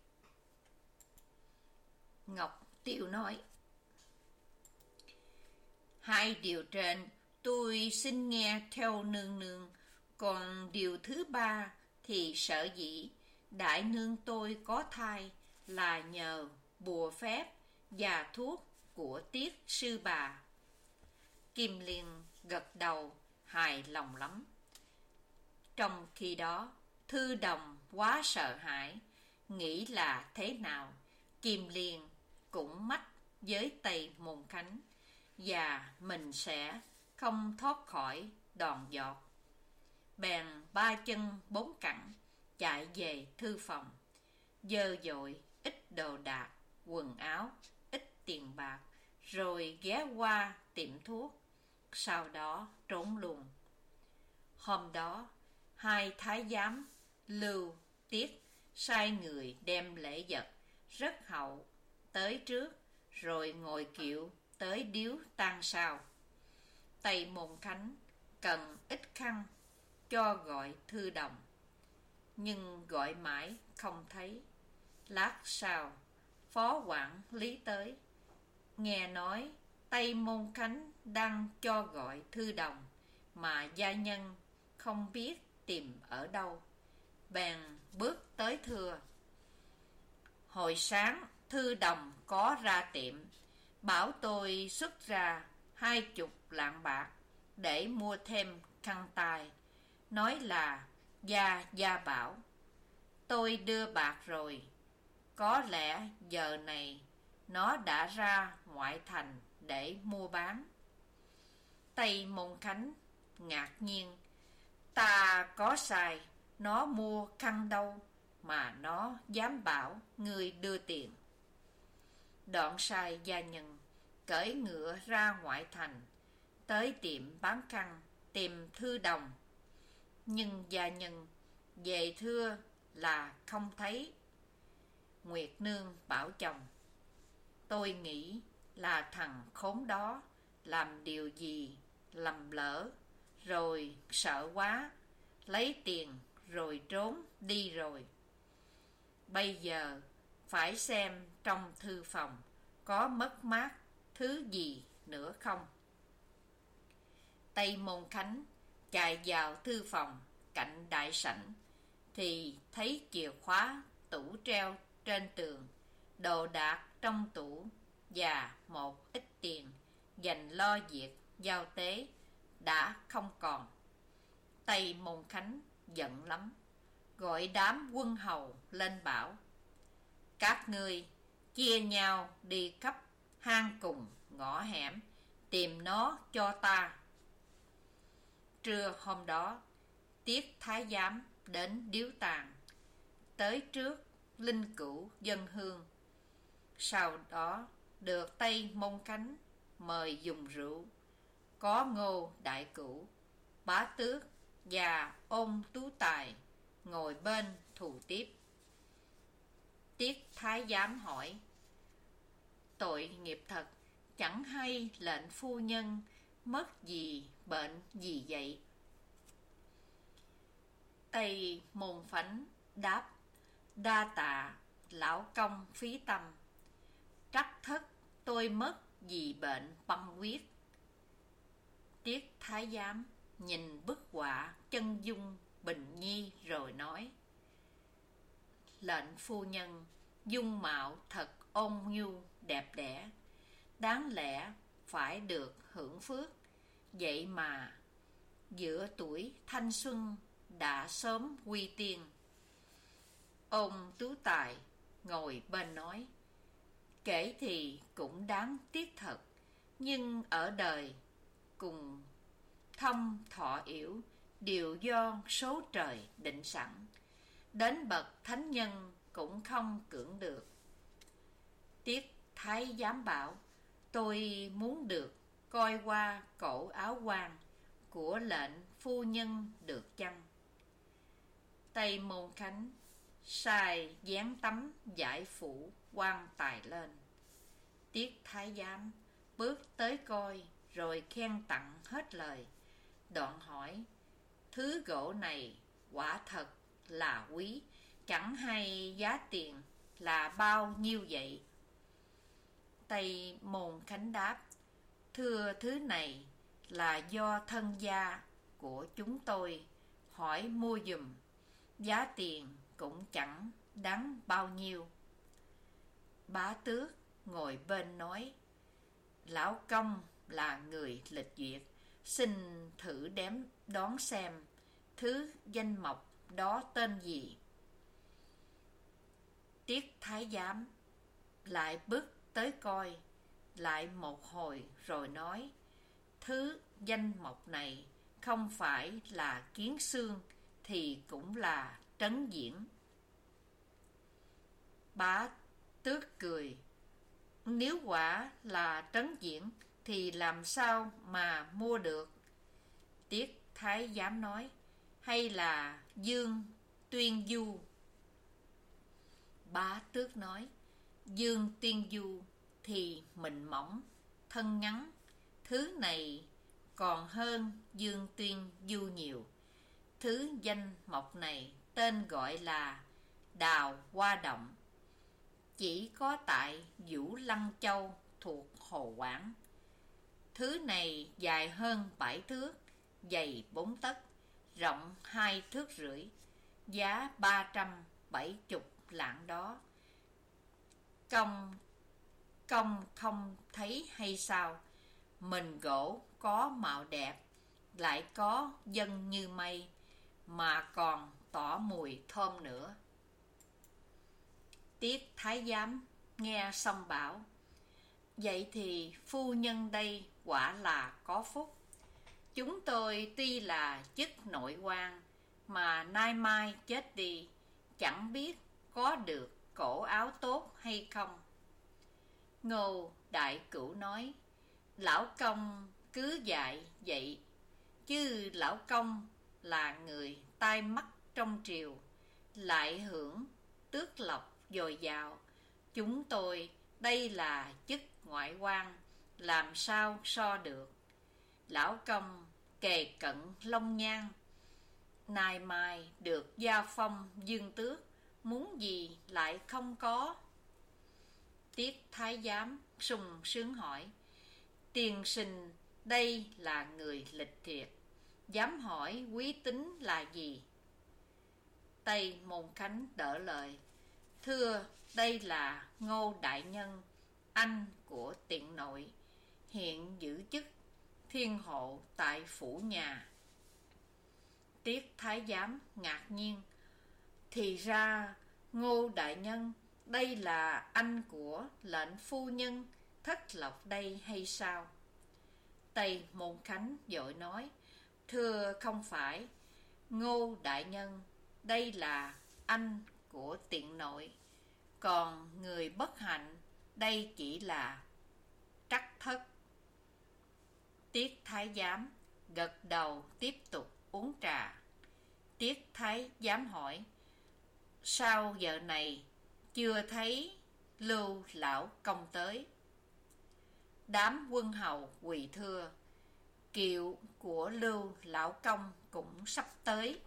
[SPEAKER 1] Ngọc Tiêu nói, hai điều trên tôi xin nghe theo nương nương, còn điều thứ ba thì sợ dĩ đại nương tôi có thai là nhờ bùa phép và thuốc của Tiết sư bà. Kim Liên gật đầu hài lòng lắm. Trong khi đó, Thư Đồng quá sợ hãi, nghĩ là thế nào Kim Liên cũng mách với Tây Môn Khánh, và mình sẽ không thoát khỏi đòn giọt. Bèn ba chân bốn cẳng chạy về thư phòng, dơ dội ít đồ đạc, quần áo, ít tiền bạc, rồi ghé qua tiệm thuốc, sau đó trốn luôn. Hôm đó, hai thái giám Lưu, Tiết sai người đem lễ vật rất hậu tới trước, rồi ngồi kiệu tới điếu tang sau. Tây Môn Khánh cần ít khăn cho gọi Thư Đồng, nhưng gọi mãi không thấy. Lát sau, phó quản lý tới, nghe nói Tây Môn Khánh đang cho gọi Thư Đồng, mà gia nhân không biết tìm ở đâu, bèn bước tới thưa. Hồi sáng Thư Đồng có ra tiệm, bảo tôi xuất ra hai chục lạng bạc để mua thêm khăn tay, nói là Gia Gia bảo. Tôi đưa bạc rồi, có lẽ giờ này nó đã ra ngoại thành để mua bán. Tây Môn Khánh ngạc nhiên, ta có sai nó mua khăn đâu mà nó dám bảo người đưa tiền. Đoạn sai gia nhân cởi ngựa ra ngoại thành, tới tiệm bán khăn tìm Thư Đồng. Nhưng gia nhân về thưa là không thấy. Nguyệt Nương bảo chồng, tôi nghĩ là thằng khốn đó làm điều gì lầm lỡ, rồi sợ quá, lấy tiền rồi trốn đi rồi. Bây giờ phải xem trong thư phòng có mất mát thứ gì nữa không. Tây Môn Khánh chạy vào thư phòng cạnh đại sảnh, thì thấy chìa khóa tủ treo trên tường, đồ đạc trong tủ và một ít tiền dành lo việc giao tế đã không còn. Tây Môn Khánh giận lắm, gọi đám quân hầu lên bảo, các ngươi chia nhau đi khắp hang cùng ngõ hẻm tìm nó cho ta. Trưa hôm đó, Tiết Thái Giám đến điếu tàn, tới trước linh cữu dân hương. Sau đó được Tây Môn Khánh mời dùng rượu, có Ngô Đại Cửu, Bá Tước và Ôn Tú Tài ngồi bên thù tiếp. Tiết Thái Giám hỏi, tội nghiệp thật, chẳng hay lệnh phu nhân mất gì bệnh gì vậy? Tây Môn Khánh đáp, đa tạ lão công phí tâm, trắc thất tôi mất vì bệnh băng huyết. Tiết Thái Giám nhìn bức họa chân dung Bình Nhi rồi nói, lệnh phu nhân dung mạo thật ôn nhu đẹp đẽ, đáng lẽ phải được hưởng phước, vậy mà giữa tuổi thanh xuân đã sớm quy tiên. Ông Tú Tài ngồi bên nói, kể thì cũng đáng tiếc thật, nhưng ở đời cùng thông thọ yểu đều do số trời định sẵn, đến bậc thánh nhân cũng không cưỡng được. Tiết Thái Giám bảo, tôi muốn được coi qua cổ áo quan của lệnh phu nhân được chăng? Tây Môn Khánh sai dán tấm giải phủ quan tài lên. Tiết Thái Giám bước tới coi rồi khen tặng hết lời, đoạn hỏi, thứ gỗ này quả thật là quý, chẳng hay giá tiền là bao nhiêu vậy? Tây Môn Khánh đáp, thưa thứ này là do thân gia của chúng tôi hỏi mua giùm, giá tiền cũng chẳng đáng bao nhiêu. Bá Tước ngồi bên nói, lão công là người lịch duyệt, xin thử đếm đoán xem thứ danh mộc đó tên gì. Tiết Thái Giám lại bước tới coi lại một hồi rồi nói, thứ danh mộc này không phải là Kiến Xương thì cũng là Trấn Diễn. Bá Tước cười, nếu quả là Trấn Diễn thì làm sao mà mua được? Tiết Thái Giám nói, hay là Dương Tuyên Du? Bá Tước nói, Dương Tuyên Du thì mình mỏng, thân ngắn, thứ này còn hơn Dương Tuyên Du nhiều. Thứ danh mộc này tên gọi là Đào Hoa Động, chỉ có tại Vũ Lăng Châu thuộc Hồ Quảng. Thứ này dài hơn bảy thước, dày bốn tấc, rộng hai thước rưỡi, giá ba trăm bảy chục lạng đó. Công công không thấy hay sao? Mình gỗ có màu đẹp, lại có dâng như mây, mà còn tỏ mùi thơm nữa. Tiết thái giám nghe xong bảo: vậy thì phu nhân đây quả là có phúc. Chúng tôi tuy là chức nội quan, mà nay mai chết đi, chẳng biết có được cổ áo tốt hay không. Ngô Đại Cửu nói: lão công cứ dạy vậy, chứ lão công là người tai mắt trong triều, lại hưởng tước lộc dồi dào. Chúng tôi đây là chức ngoại quan, làm sao so được. Lão công kề cận long nhan, nay mai được gia phong dương tước, muốn gì lại không có. Tiết thái giám sung sướng hỏi: tiên sinh đây là người lịch thiệp, dám hỏi quý tính là gì? Tây Môn Khánh đỡ lời: thưa, đây là Ngô đại nhân, anh của tiện nội, hiện giữ chức thiên hộ tại phủ nhà. Tiết thái giám ngạc nhiên: thì ra Ngô đại nhân đây là anh của lệnh phu nhân Thất Lộc đây hay sao? Tây Môn Khánh vội nói: thưa không phải, Ngô đại nhân đây là anh của tiện nội, còn người bất hạnh đây chỉ là Trắc Thất. Tiết thái giám gật đầu tiếp tục uống trà. Tiết thái giám hỏi: sao giờ này chưa thấy Lưu lão công tới? Đám quân hầu quỳ thưa: kiệu của Lưu lão công cũng sắp tới.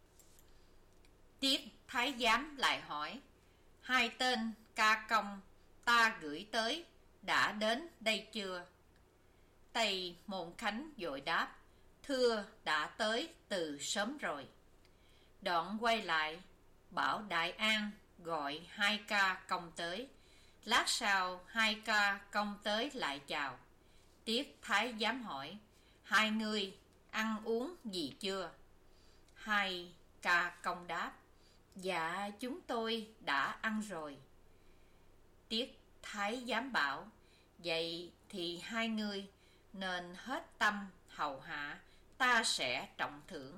[SPEAKER 1] Tiết thái giám lại hỏi: hai tên ca công ta gửi tới đã đến đây chưa? Tây Môn Khánh vội đáp: thưa, đã tới từ sớm rồi. Đoạn quay lại bảo Đại An gọi hai ca công tới. Lát sau hai ca công tới lại chào. Tiết thái giám hỏi: hai người ăn uống gì chưa? Hai ca công đáp: dạ, chúng tôi đã ăn rồi. Tiết thái giám bảo: vậy thì hai người nên hết tâm hầu hạ, ta sẽ trọng thưởng.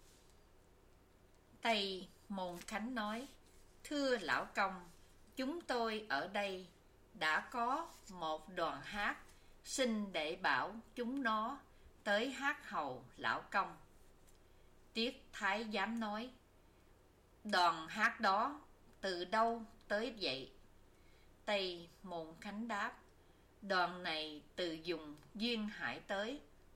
[SPEAKER 1] Tây Môn Khánh nói: thưa lão công, chúng tôi ở đây đã có một đoàn hát, xin để bảo chúng nó tới hát hầu lão công. Tiết thái giám nói: đoàn hát đó từ đâu tới vậy? Tây Môn Khánh đáp: đoàn này từ vùng Duyên Hải tới.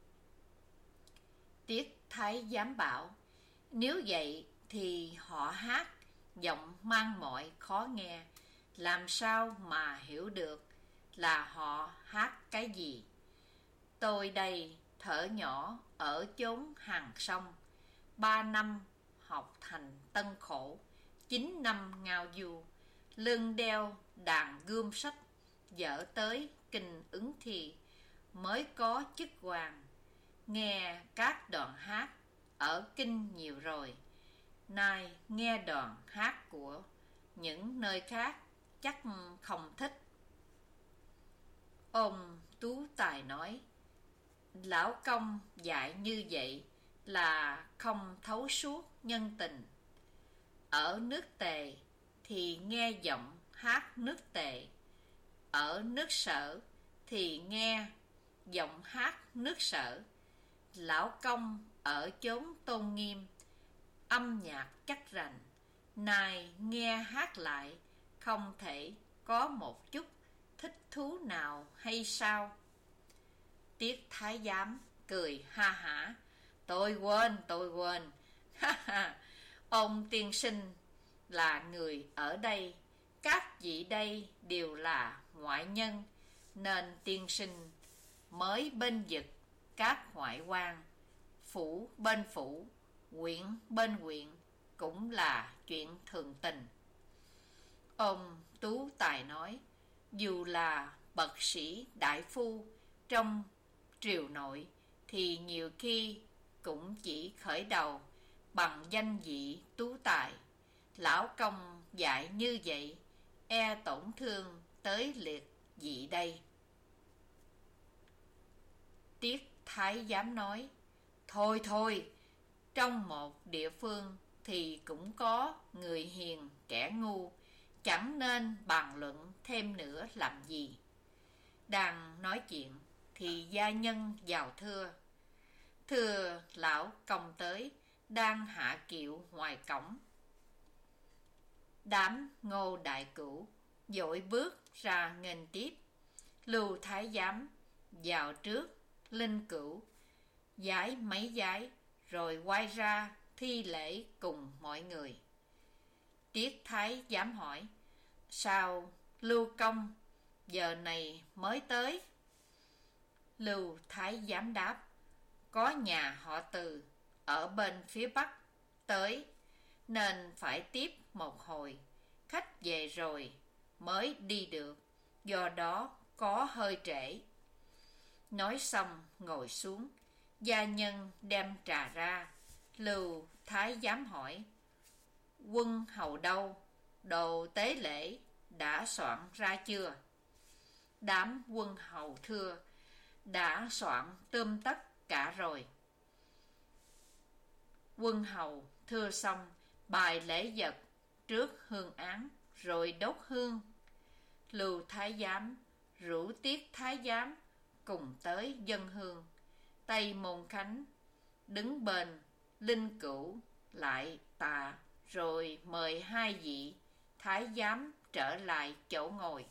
[SPEAKER 1] Tiết thái giám bảo: nếu vậy thì họ hát giọng mang mọi khó nghe, làm sao mà hiểu được là họ hát cái gì? Tôi đây thở nhỏ ở chốn hàng sông, ba năm học thành tân khổ, chín năm ngao du, lưng đeo đàn gươm sách, dở tới kinh ứng thi, mới có chức hoàng. Nghe các đoạn hát ở kinh nhiều rồi, nay nghe đoạn hát của những nơi khác chắc không thích. Ông Tú Tài nói: lão công dạy như vậy là không thấu suốt nhân tình. Ở nước Tề thì nghe giọng hát nước Tề, ở nước Sở thì nghe giọng hát nước Sở. Lão công ở chốn tôn nghiêm, âm nhạc chắc rành, nay nghe hát lại không thể có một chút thích thú nào hay sao? Tiết thái giám cười ha hả: tôi quên, tôi quên. Ha ha, ông tiên sinh là người ở đây, các vị đây đều là ngoại nhân, nên tiên sinh mới bên vực các ngoại quan, phủ bên phủ, huyện bên huyện, cũng là chuyện thường tình. Ông Tú Tài nói: dù là bậc sĩ đại phu trong triều nội thì nhiều khi cũng chỉ khởi đầu bằng danh vị tú tài. Lão công dạy như vậy, e tổn thương tới liệt vị đây. Tiết thái giám nói: Thôi thôi, trong một địa phương thì cũng có người hiền kẻ ngu, chẳng nên bàn luận thêm nữa làm gì. Đang nói chuyện thì gia nhân vào thưa: Thưa lão công tới, đang hạ kiệu ngoài cổng. Đám Ngô Đại Cửu vội bước ra nghênh tiếp. Lưu thái giám vào trước linh cữu, giái mấy giái, rồi quay ra thi lễ cùng mọi người. Tiết thái giám hỏi: Sao Lưu công giờ này mới tới? Lưu thái giám đáp: Có nhà họ Từ ở bên phía bắc tới, nên phải tiếp một hồi. Khách về rồi mới đi được, do đó có hơi trễ. Nói xong ngồi xuống, gia nhân đem trà ra. Lưu thái giám hỏi: Quân hầu đâu? Đồ tế lễ đã soạn ra chưa? Đám quân hầu thưa: Đã soạn tươm tất cả rồi. Quân hầu thưa xong, bài lễ vật trước hương án, rồi đốt hương. Lưu thái giám rủ Tiết thái giám cùng tới dâng hương. Tây Môn Khánh đứng bên linh cữu lại tạ, rồi mời hai vị thái giám trở lại chỗ ngồi.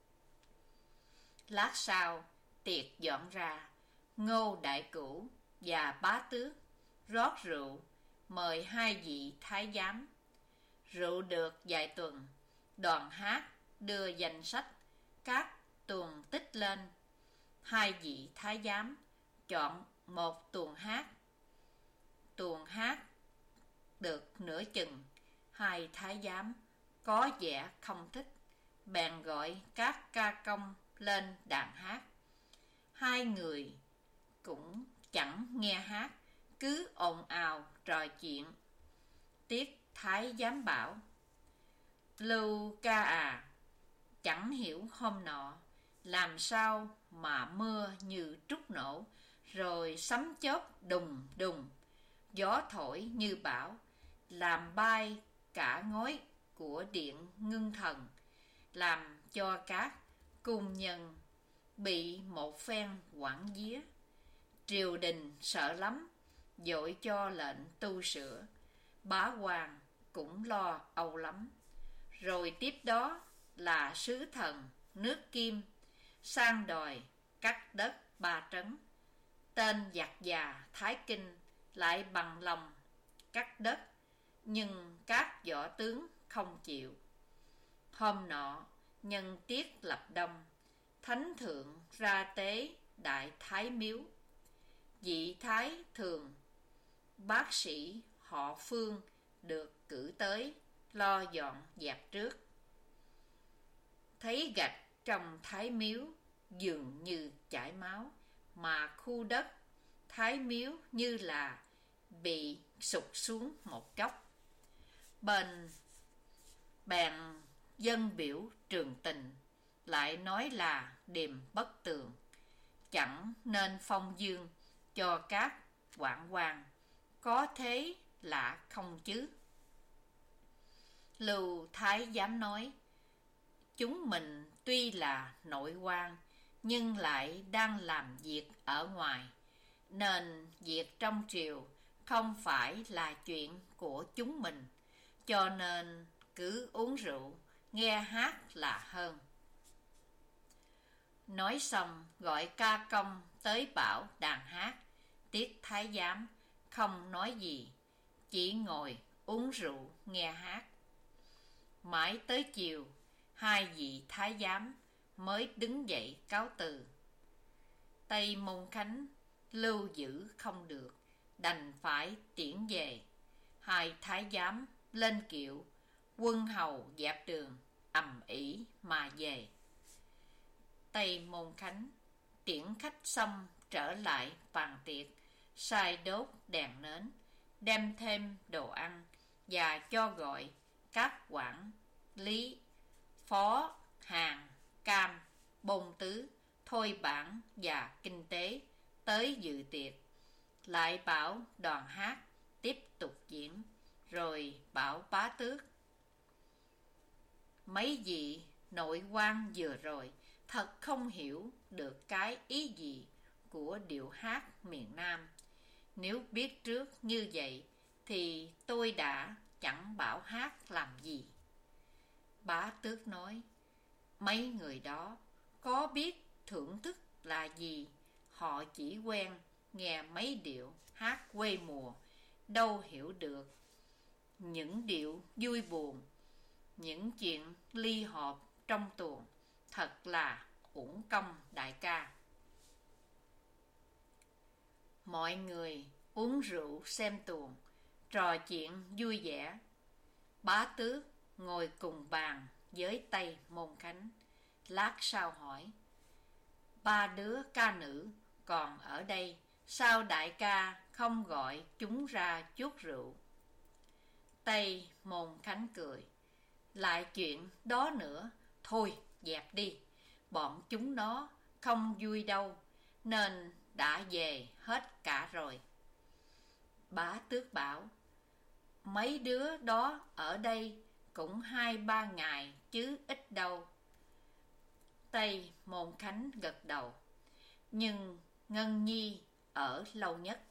[SPEAKER 1] Lát sau tiệc dọn ra, Ngô Đại Cửu và Bá Tước rót rượu mời hai vị thái giám. Rượu được vài tuần, đoàn hát đưa danh sách các tuồng tích lên. Hai vị thái giám chọn một tuồng hát. Tuồng hát được nửa chừng, hai thái giám có vẻ không thích, bèn gọi các ca công lên đàn hát. Hai người cũng chẳng nghe hát, cứ ồn ào trò chuyện. Tiết thái giám bảo: Lưu ca à, chẳng hiểu hôm nọ làm sao mà mưa như trút nổ, rồi sấm chớp đùng đùng, gió thổi như bão, làm bay cả ngói của điện ngưng thần, làm cho các cung nhân bị một phen quẳng vía. Triều đình sợ lắm, vội cho lệnh tu sửa. Bá hoàng cũng lo âu lắm. Rồi tiếp đó là sứ thần nước Kim sang đòi cắt đất Ba Trấn. Tên giặc già Thái Kinh lại bằng lòng cắt đất, nhưng các võ tướng không chịu. Hôm nọ nhân tiết lập đông, thánh thượng ra tế đại thái miếu. Vị thái thường bác sĩ họ Phương được cử tới lo dọn dẹp trước. Thấy gạch trong thái miếu dường như chảy máu, mà khu đất thái miếu như là bị sụt xuống một góc. Bên bèn dân biểu Trường Tình lại nói là điềm bất tường, chẳng nên phong dương cho các hoạn quan, có thế lạ không chứ? Lưu thái giám nói: Chúng mình tuy là nội quan, nhưng lại đang làm việc ở ngoài, nên việc trong triều không phải là chuyện của chúng mình, cho nên cứ uống rượu, nghe hát là hơn. Nói xong gọi ca công tới bảo đàn hát. Tiết thái giám không nói gì, chỉ ngồi uống rượu nghe hát. Mãi tới chiều, hai vị thái giám mới đứng dậy cáo từ. Tây Môn Khánh lưu giữ không được, đành phải tiễn về. Hai thái giám lên kiệu, quân hầu dẹp đường, ầm ĩ mà về. Tây Môn Khánh tiễn khách xong trở lại bàn tiệc, sai đốt đèn nến, đem thêm đồ ăn và cho gọi các quản lý, phó, hàng, cam, bôn tứ, thôi bản và kinh tế tới dự tiệc. Lại bảo đoàn hát tiếp tục diễn, rồi bảo Bá Tước: mấy vị nội quan vừa rồi thật không hiểu được cái ý gì của điệu hát miền Nam. Nếu biết trước như vậy thì tôi đã chẳng bảo hát làm gì. Bá Tước nói: mấy người đó có biết thưởng thức là gì, họ chỉ quen nghe mấy điệu hát quê mùa, đâu hiểu được những điệu vui buồn, những chuyện ly họp trong tuồng. Thật là uổng công đại ca. Mọi người uống rượu xem tuồng, trò chuyện vui vẻ. Bá Tước ngồi cùng bàn với Tây Môn Khánh. Lát sau hỏi: ba đứa ca nữ còn ở đây, sao đại ca không gọi chúng ra chuốt rượu? Tây Môn Khánh cười: lại chuyện đó nữa, thôi dẹp đi, bọn chúng nó không vui đâu, nên đã về hết cả rồi. Bá Tước bảo: mấy đứa đó ở đây cũng hai ba ngày chứ ít đâu. Tây Môn Khánh gật đầu: nhưng Ngân Nhi ở lâu nhất.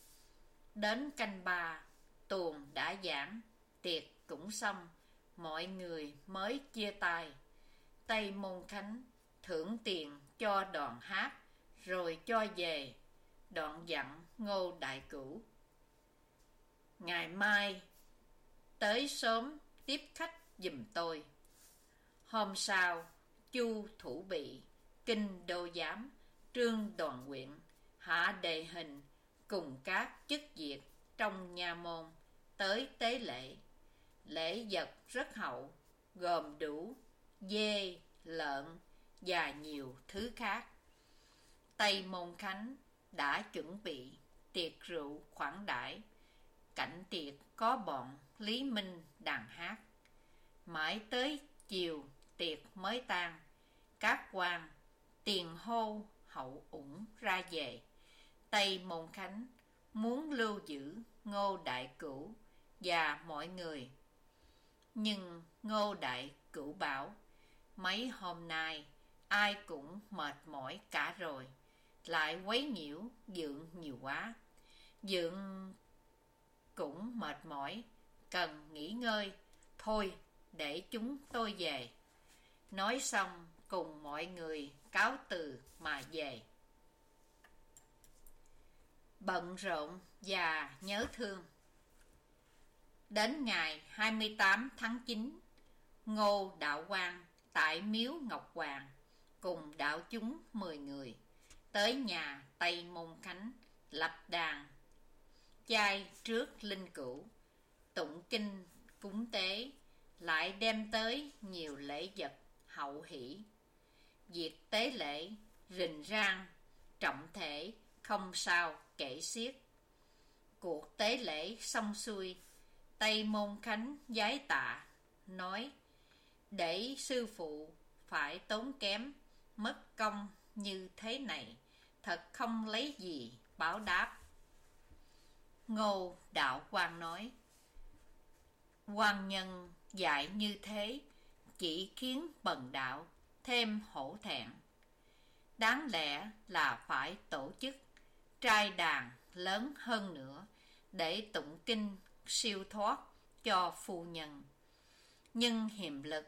[SPEAKER 1] Đến canh ba, tuồng đã giảng, tiệc cũng xong, mọi người mới chia tay. Tây Môn Khánh thưởng tiền cho đoàn hát, rồi cho về. Đoạn dặn Ngô Đại Cửu: ngày mai tới sớm tiếp khách giùm tôi. Hôm sau, Chu Thủ Bị, Kinh Đô Giám, Trương Đoàn Quyện, Hạ Đề Hình cùng các chức việc trong nha môn tới tế lễ. Lễ vật rất hậu, gồm đủ dê, lợn và nhiều thứ khác. Tây Môn Khánh đã chuẩn bị tiệc rượu khoản đãi. Cạnh tiệc có bọn Lý Minh đàn hát. Mãi tới chiều tiệc mới tan, các quan tiền hô hậu ủng ra về. Tây Môn Khánh muốn lưu giữ Ngô Đại Cửu và mọi người, nhưng Ngô Đại Cửu bảo: mấy hôm nay ai cũng mệt mỏi cả rồi, lại quấy nhiễu Dượng nhiều quá. Dượng cũng mệt mỏi, cần nghỉ ngơi, thôi để chúng tôi về. Nói xong cùng mọi người cáo từ mà về. Bận rộn và nhớ thương. Đến ngày hai mươi tám tháng chín, Ngô Đạo Quang tại miếu Ngọc Hoàng cùng đạo chúng mười người tới nhà Tây Môn Khánh lập đàn chay trước linh cữu, tụng kinh cúng tế, lại đem tới nhiều lễ vật hậu hỷ. Việc tế lễ rình rang trọng thể, không sao kể xiết. Cuộc tế lễ xong xuôi, Tây Môn Khánh vái tạ nói: để sư phụ phải tốn kém mất công như thế này, thật không lấy gì báo đáp. Ngô Đạo Quang nói: quan nhân dạy như thế chỉ khiến bần đạo thêm hổ thẹn. Đáng lẽ là phải tổ chức trai đàn lớn hơn nữa để tụng kinh siêu thoát cho phu nhân. Nhưng hiềm lực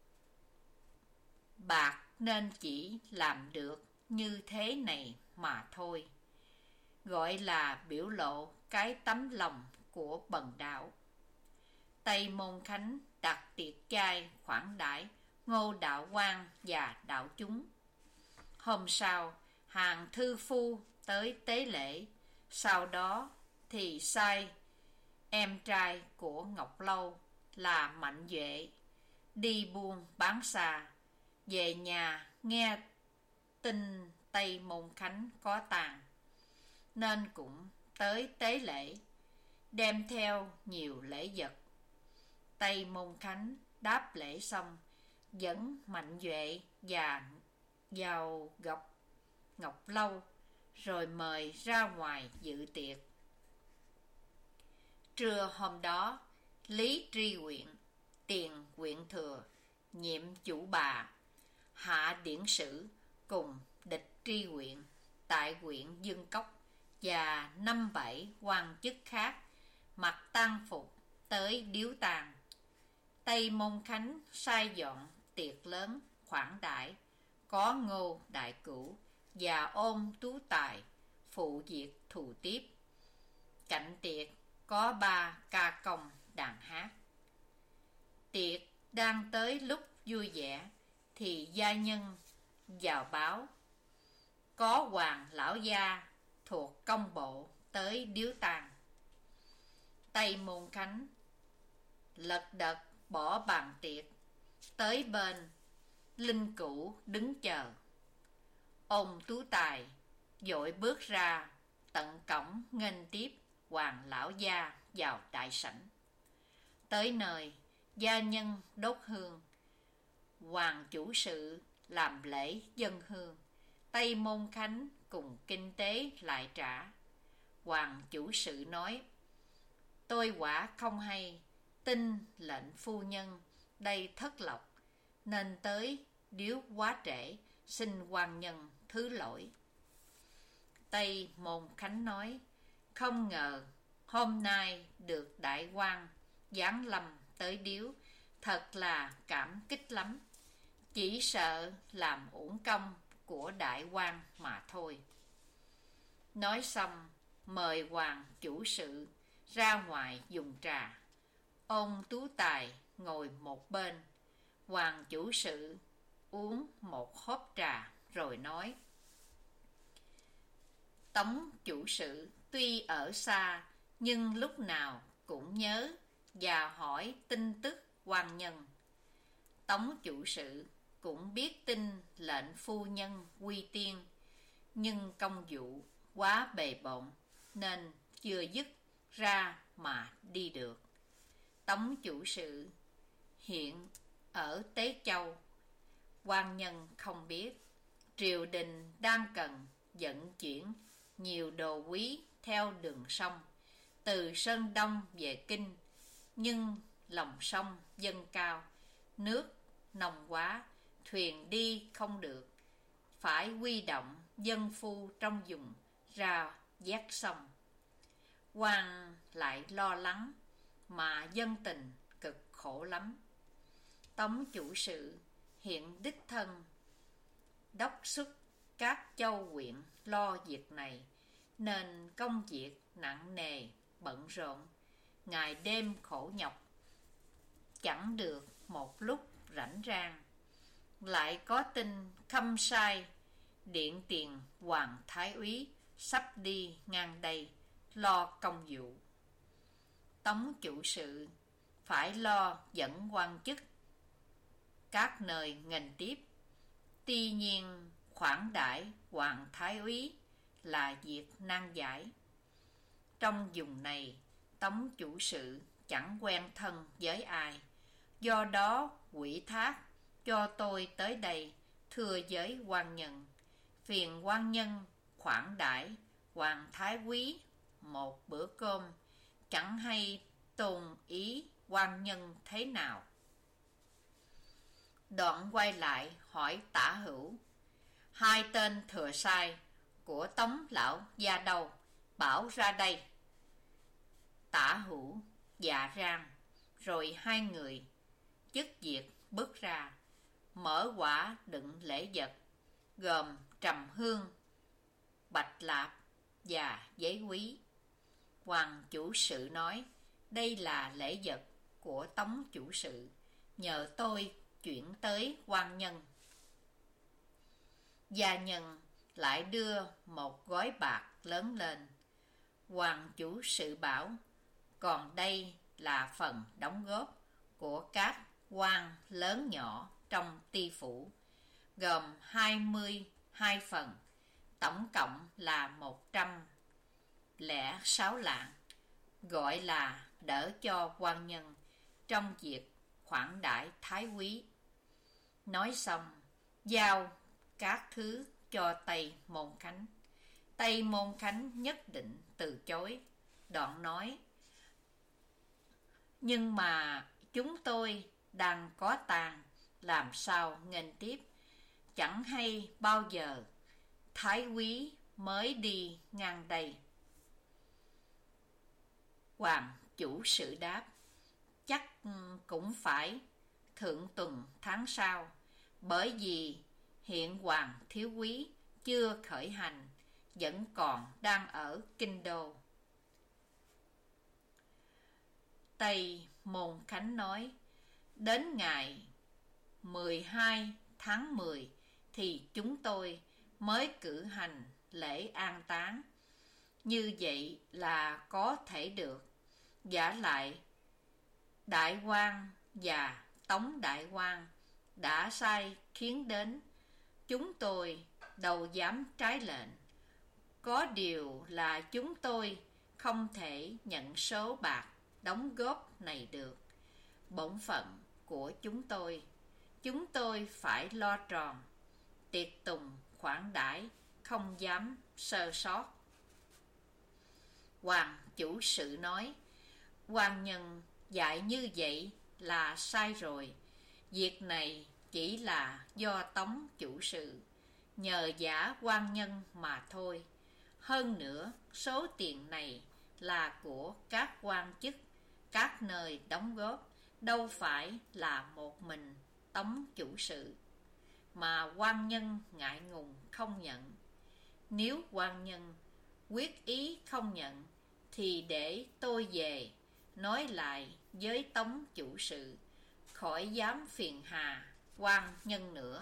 [SPEAKER 1] bạc nên chỉ làm được như thế này mà thôi. Gọi là biểu lộ cái tấm lòng của bần đạo. Tây Môn Khánh đặt tiệc chay khoản đãi Ngô Đạo Quang và đạo chúng. Hôm sau, hàng thư phu tới tế lễ. Sau đó thì sai em trai của Ngọc Lâu là Mạnh Duệ đi buôn bán xà, về nhà nghe tin Tây Môn Khánh có tàn, nên cũng tới tế lễ, đem theo nhiều lễ vật. Tây Môn Khánh đáp lễ xong, dẫn Mạnh Duệ và vào gặp Ngọc Lâu, rồi mời ra ngoài dự tiệc. Trưa hôm đó, Lý Tri Huyện, Tiền huyện thừa, nhiệm chủ bà, hạ điển sử cùng địch tri huyện tại huyện Dương Cốc và năm bảy quan chức khác mặc tang phục tới điếu tàn. Tây Môn Khánh sai dọn tiệc lớn khoản đãi, có Ngô Đại Cửu và Ôn Tú Tài phụ việc thù tiếp. Cạnh tiệc có ba ca công đàn hát. Tiệc đang tới lúc vui vẻ thì gia nhân vào báo có hoàng lão gia thuộc công bộ tới điếu tàn. Tây Môn Khánh lật đật bỏ bàn tiệc tới bên linh cữu đứng chờ. Ông Tú Tài vội bước ra tận cổng nghênh tiếp hoàng lão gia vào đại sảnh. Tới nơi, gia nhân đốt hương, hoàng chủ sự làm lễ dân hương. Tây Môn Khánh cùng kinh tế lại trả. Hoàng chủ sự nói: tôi quả không hay, tin lệnh phu nhân đây thất lộc, nên tới điếu quá trễ, xin hoàng nhân thứ lỗi. Tây Môn Khánh nói: không ngờ hôm nay được đại quan giáng lâm tới điếu, thật là cảm kích lắm. Chỉ sợ làm uổng công của đại quan mà thôi. Nói xong, mời hoàng chủ sự ra ngoài dùng trà. Ông Tú Tài ngồi một bên. Hoàng chủ sự uống một hớp trà rồi nói: Tống chủ sự tuy ở xa, nhưng lúc nào cũng nhớ và hỏi tin tức quan nhân. Tống chủ sự cũng biết tin lệnh phu nhân quy tiên, nhưng công vụ quá bề bộn nên chưa dứt ra mà đi được. Tống chủ sự hiện ở Tế Châu, quan nhân không biết. Triều đình đang cần vận chuyển nhiều đồ quý theo đường sông từ Sơn Đông về Kinh, nhưng lòng sông dâng cao, nước nông quá, thuyền đi không được, phải huy động dân phu trong vùng ra vét sông. Quan lại lo lắng, mà dân tình cực khổ lắm. Tống chủ sự hiện đích thân đốc xuất các châu huyện lo việc này, nên công việc nặng nề bận rộn, ngày đêm khổ nhọc, chẳng được một lúc rảnh rang. Lại có tin Khâm Sai điện tiền hoàng thái úy sắp đi ngang đây lo công vụ. Tống chủ sự phải lo dẫn quan chức các nơi nghênh tiếp. Tuy nhiên khoản đãi hoàng thái úy là việc nan giải. Trong vùng này, Tống chủ sự chẳng quen thân với ai, do đó ủy thác cho tôi tới đây thưa với quan nhân. Phiền quan nhân khoản đãi hoàng thái úy một bữa cơm, chẳng hay tôn ý quan nhân thế nào. Đoạn quay lại hỏi Tả Hữu: hai tên thừa sai của Tống lão gia đâu, bảo ra đây. Tả Hữu dạ rang, rồi hai người chức việc bước ra, mở quả đựng lễ vật, gồm trầm hương, bạch lạp và giấy quý. Hoàng chủ sự nói: đây là lễ vật của Tống chủ sự, nhờ tôi chuyển tới quan nhân. Gia nhân lại đưa một gói bạc lớn lên. Hoàng chủ sự bảo: còn đây là phần đóng góp của các quan lớn nhỏ trong ty phủ, gồm hai mươi hai phần, tổng cộng là một trăm lẻ sáu lạng, gọi là đỡ cho quan nhân trong việc khoản đãi thái úy. Nói xong, giao các thứ cho Tây Môn Khánh. Tây Môn Khánh nhất định từ chối, đoạn nói: nhưng mà chúng tôi đang có tang, làm sao nghênh tiếp, chẳng hay bao giờ thái úy mới đi ngang đây. Hoàng chủ sự đáp: chắc cũng phải thượng tuần tháng sau, bởi vì hiện hoàng thiếu úy chưa khởi hành, vẫn còn đang ở kinh đô. Tây Môn Khánh nói: đến ngày mười hai tháng mười thì chúng tôi mới cử hành lễ an táng. Như vậy là có thể được. Vả lại đại quan và tống đại quan đã sai khiến đến, chúng tôi đâu dám trái lệnh. Có điều là chúng tôi không thể nhận số bạc đóng góp này được. Bổn phận của chúng tôi, chúng tôi phải lo tròn, tiệc tùng khoản đãi, không dám sơ sót. Hoàng chủ sự nói: quan nhân dạy như vậy là sai rồi. Việc này chỉ là do tống chủ sự nhờ vả quan nhân mà thôi. Hơn nữa, số tiền này là của các quan chức các nơi đóng góp, đâu phải là một mình tống chủ sự mà quan nhân ngại ngùng không nhận. Nếu quan nhân quyết ý không nhận thì để tôi về nói lại với tống chủ sự, khỏi dám phiền hà quan nhân nữa.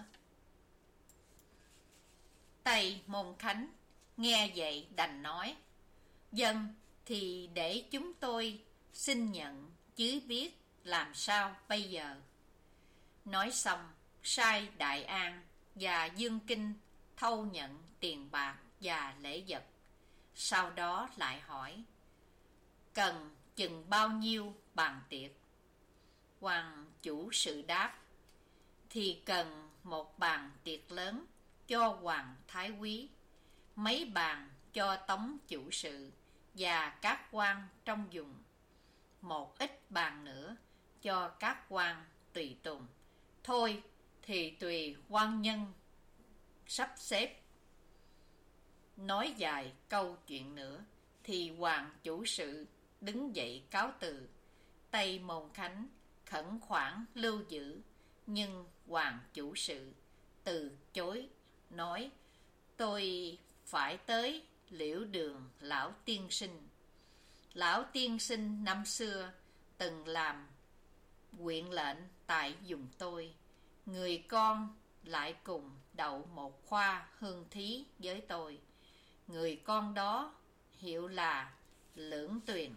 [SPEAKER 1] Tây Môn Khánh nghe vậy đành nói: vâng, thì để chúng tôi xin nhận, chứ biết làm sao bây giờ. Nói xong, sai Đại An và Dương Kinh thâu nhận tiền bạc và lễ vật. Sau đó lại hỏi: cần chừng bao nhiêu bàn tiệc? Hoàng chủ sự đáp: thì cần một bàn tiệc lớn cho hoàng thái úy, mấy bàn cho tống chủ sự và các quan trong vùng, một ít bàn nữa cho các quan tùy tùng. Thôi thì tùy quan nhân sắp xếp. Nói dài câu chuyện nữa thì hoàng chủ sự đứng dậy cáo từ. Tây Môn Khánh khẩn khoản lưu giữ, nhưng hoàng chủ sự từ chối, nói: tôi phải tới liễu đường lão tiên sinh. Lão tiên sinh năm xưa từng làm huyện lệnh tại vùng tôi. Người con lại cùng đậu một khoa hương thí với tôi. Người con đó hiệu là Lưỡng Tuyền.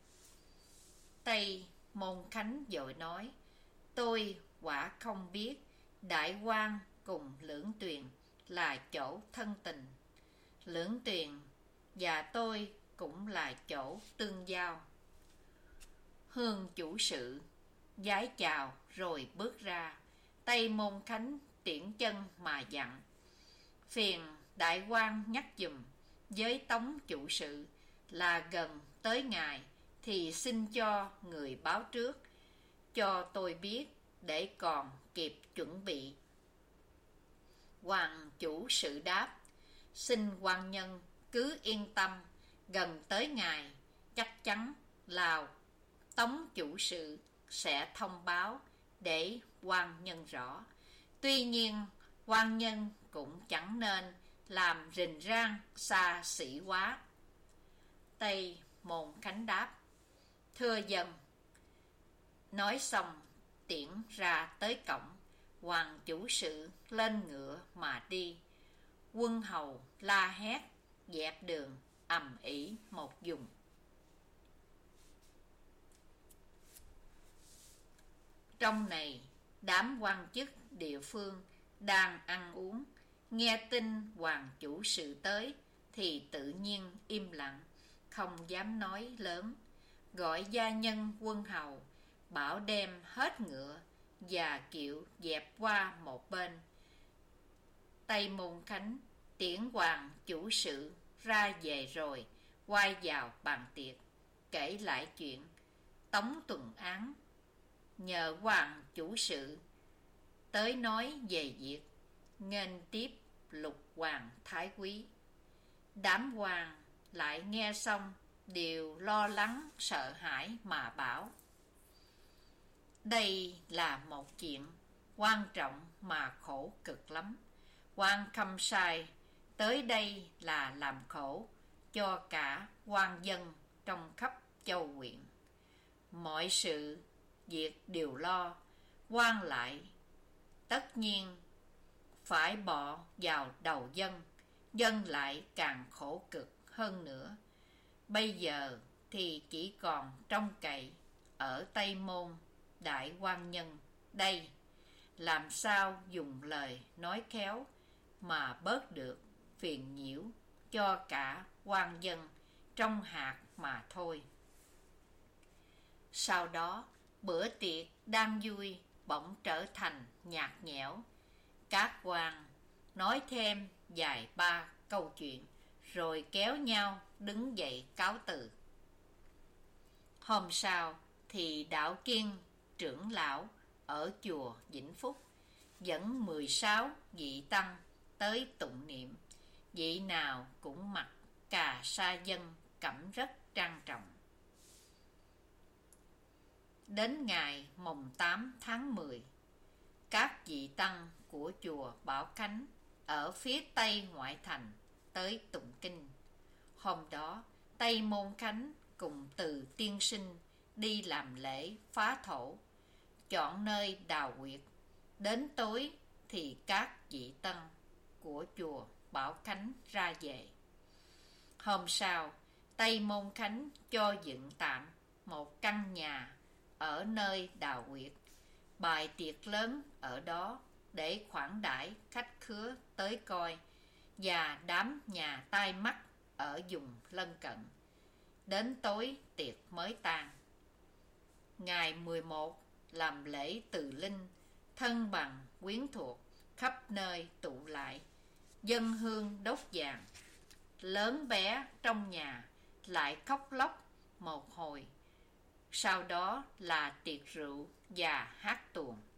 [SPEAKER 1] Tây Môn Khánh vội nói: tôi quả không biết đại quan cùng Lưỡng Tuyền là chỗ thân tình. Lưỡng Tuyền và tôi cũng là chỗ tương giao. Hương chủ sự vái chào rồi bước ra. Tây Môn Khánh tiễn chân mà dặn: phiền đại quan nhắc giùm với tống chủ sự là gần tới ngày thì xin cho người báo trước, cho tôi biết để còn kịp chuẩn bị. Hoàng chủ sự đáp: xin quan nhân cứ yên tâm, gần tới ngày chắc chắn là tống chủ sự sẽ thông báo để quan nhân rõ. Tuy nhiên quan nhân cũng chẳng nên làm rình rang xa xỉ quá. Tây Môn Khánh đáp: thưa dân. Nói xong tiễn ra tới cổng. Hoàng chủ sự lên ngựa mà đi. Quân hầu la hét dẹp đường ầm ĩ một vùng. Trong này đám quan chức địa phương đang ăn uống, nghe tin hoàng chủ sự tới thì tự nhiên im lặng, không dám nói lớn, gọi gia nhân quân hầu, bảo đem hết ngựa và kiệu dẹp qua một bên. Tây Môn Khánh tiễn hoàng chủ sự ra về rồi, quay vào bàn tiệc, kể lại chuyện Tống Tuần Án. Nhờ hoàng chủ sự tới nói về việc nghênh tiếp lục hoàng thái quý. Đám hoàng lại nghe xong đều lo lắng sợ hãi mà bảo: đây là một chuyện quan trọng mà khổ cực lắm. Quan Khâm Sai tới đây là làm khổ cho cả quan dân trong khắp châu huyện. Mọi sự việc đều lo, quan lại tất nhiên phải bỏ vào đầu dân, dân lại càng khổ cực hơn nữa. Bây giờ thì chỉ còn trông cậy ở Tây Môn đại quan nhân đây, làm sao dùng lời nói khéo mà bớt được phiền nhiễu cho cả quan dân trong hạt mà thôi. Sau đó bữa tiệc đang vui bỗng trở thành nhạt nhẽo. Các quan nói thêm vài ba câu chuyện rồi kéo nhau đứng dậy cáo từ. Hôm sau thì Đạo Kiên trưởng lão ở chùa Vĩnh Phúc dẫn mười sáu vị tăng tới tụng niệm. Vị nào cũng mặc cà sa dân cẩm rất trang trọng. Đến ngày mùng tám tháng mười, các vị tăng của chùa Bảo Khánh ở phía tây ngoại thành tới tụng kinh. Hôm đó Tây Môn Khánh cùng Từ tiên sinh đi làm lễ phá thổ, chọn nơi đào huyệt. Đến tối thì các vị tăng của chùa Bảo Khánh ra về. Hôm sau Tây Môn Khánh cho dựng tạm một căn nhà ở nơi đào huyệt, bài tiệc lớn ở đó để khoản đãi khách khứa tới coi và đám nhà tai mắt ở vùng lân cận. Đến tối tiệc mới tan. Ngày mười một làm lễ từ linh, thân bằng quyến thuộc khắp nơi tụ lại, dân hương đốt vàng. Lớn bé trong nhà lại khóc lóc một hồi. Sau đó là tiệc rượu và hát tuồng.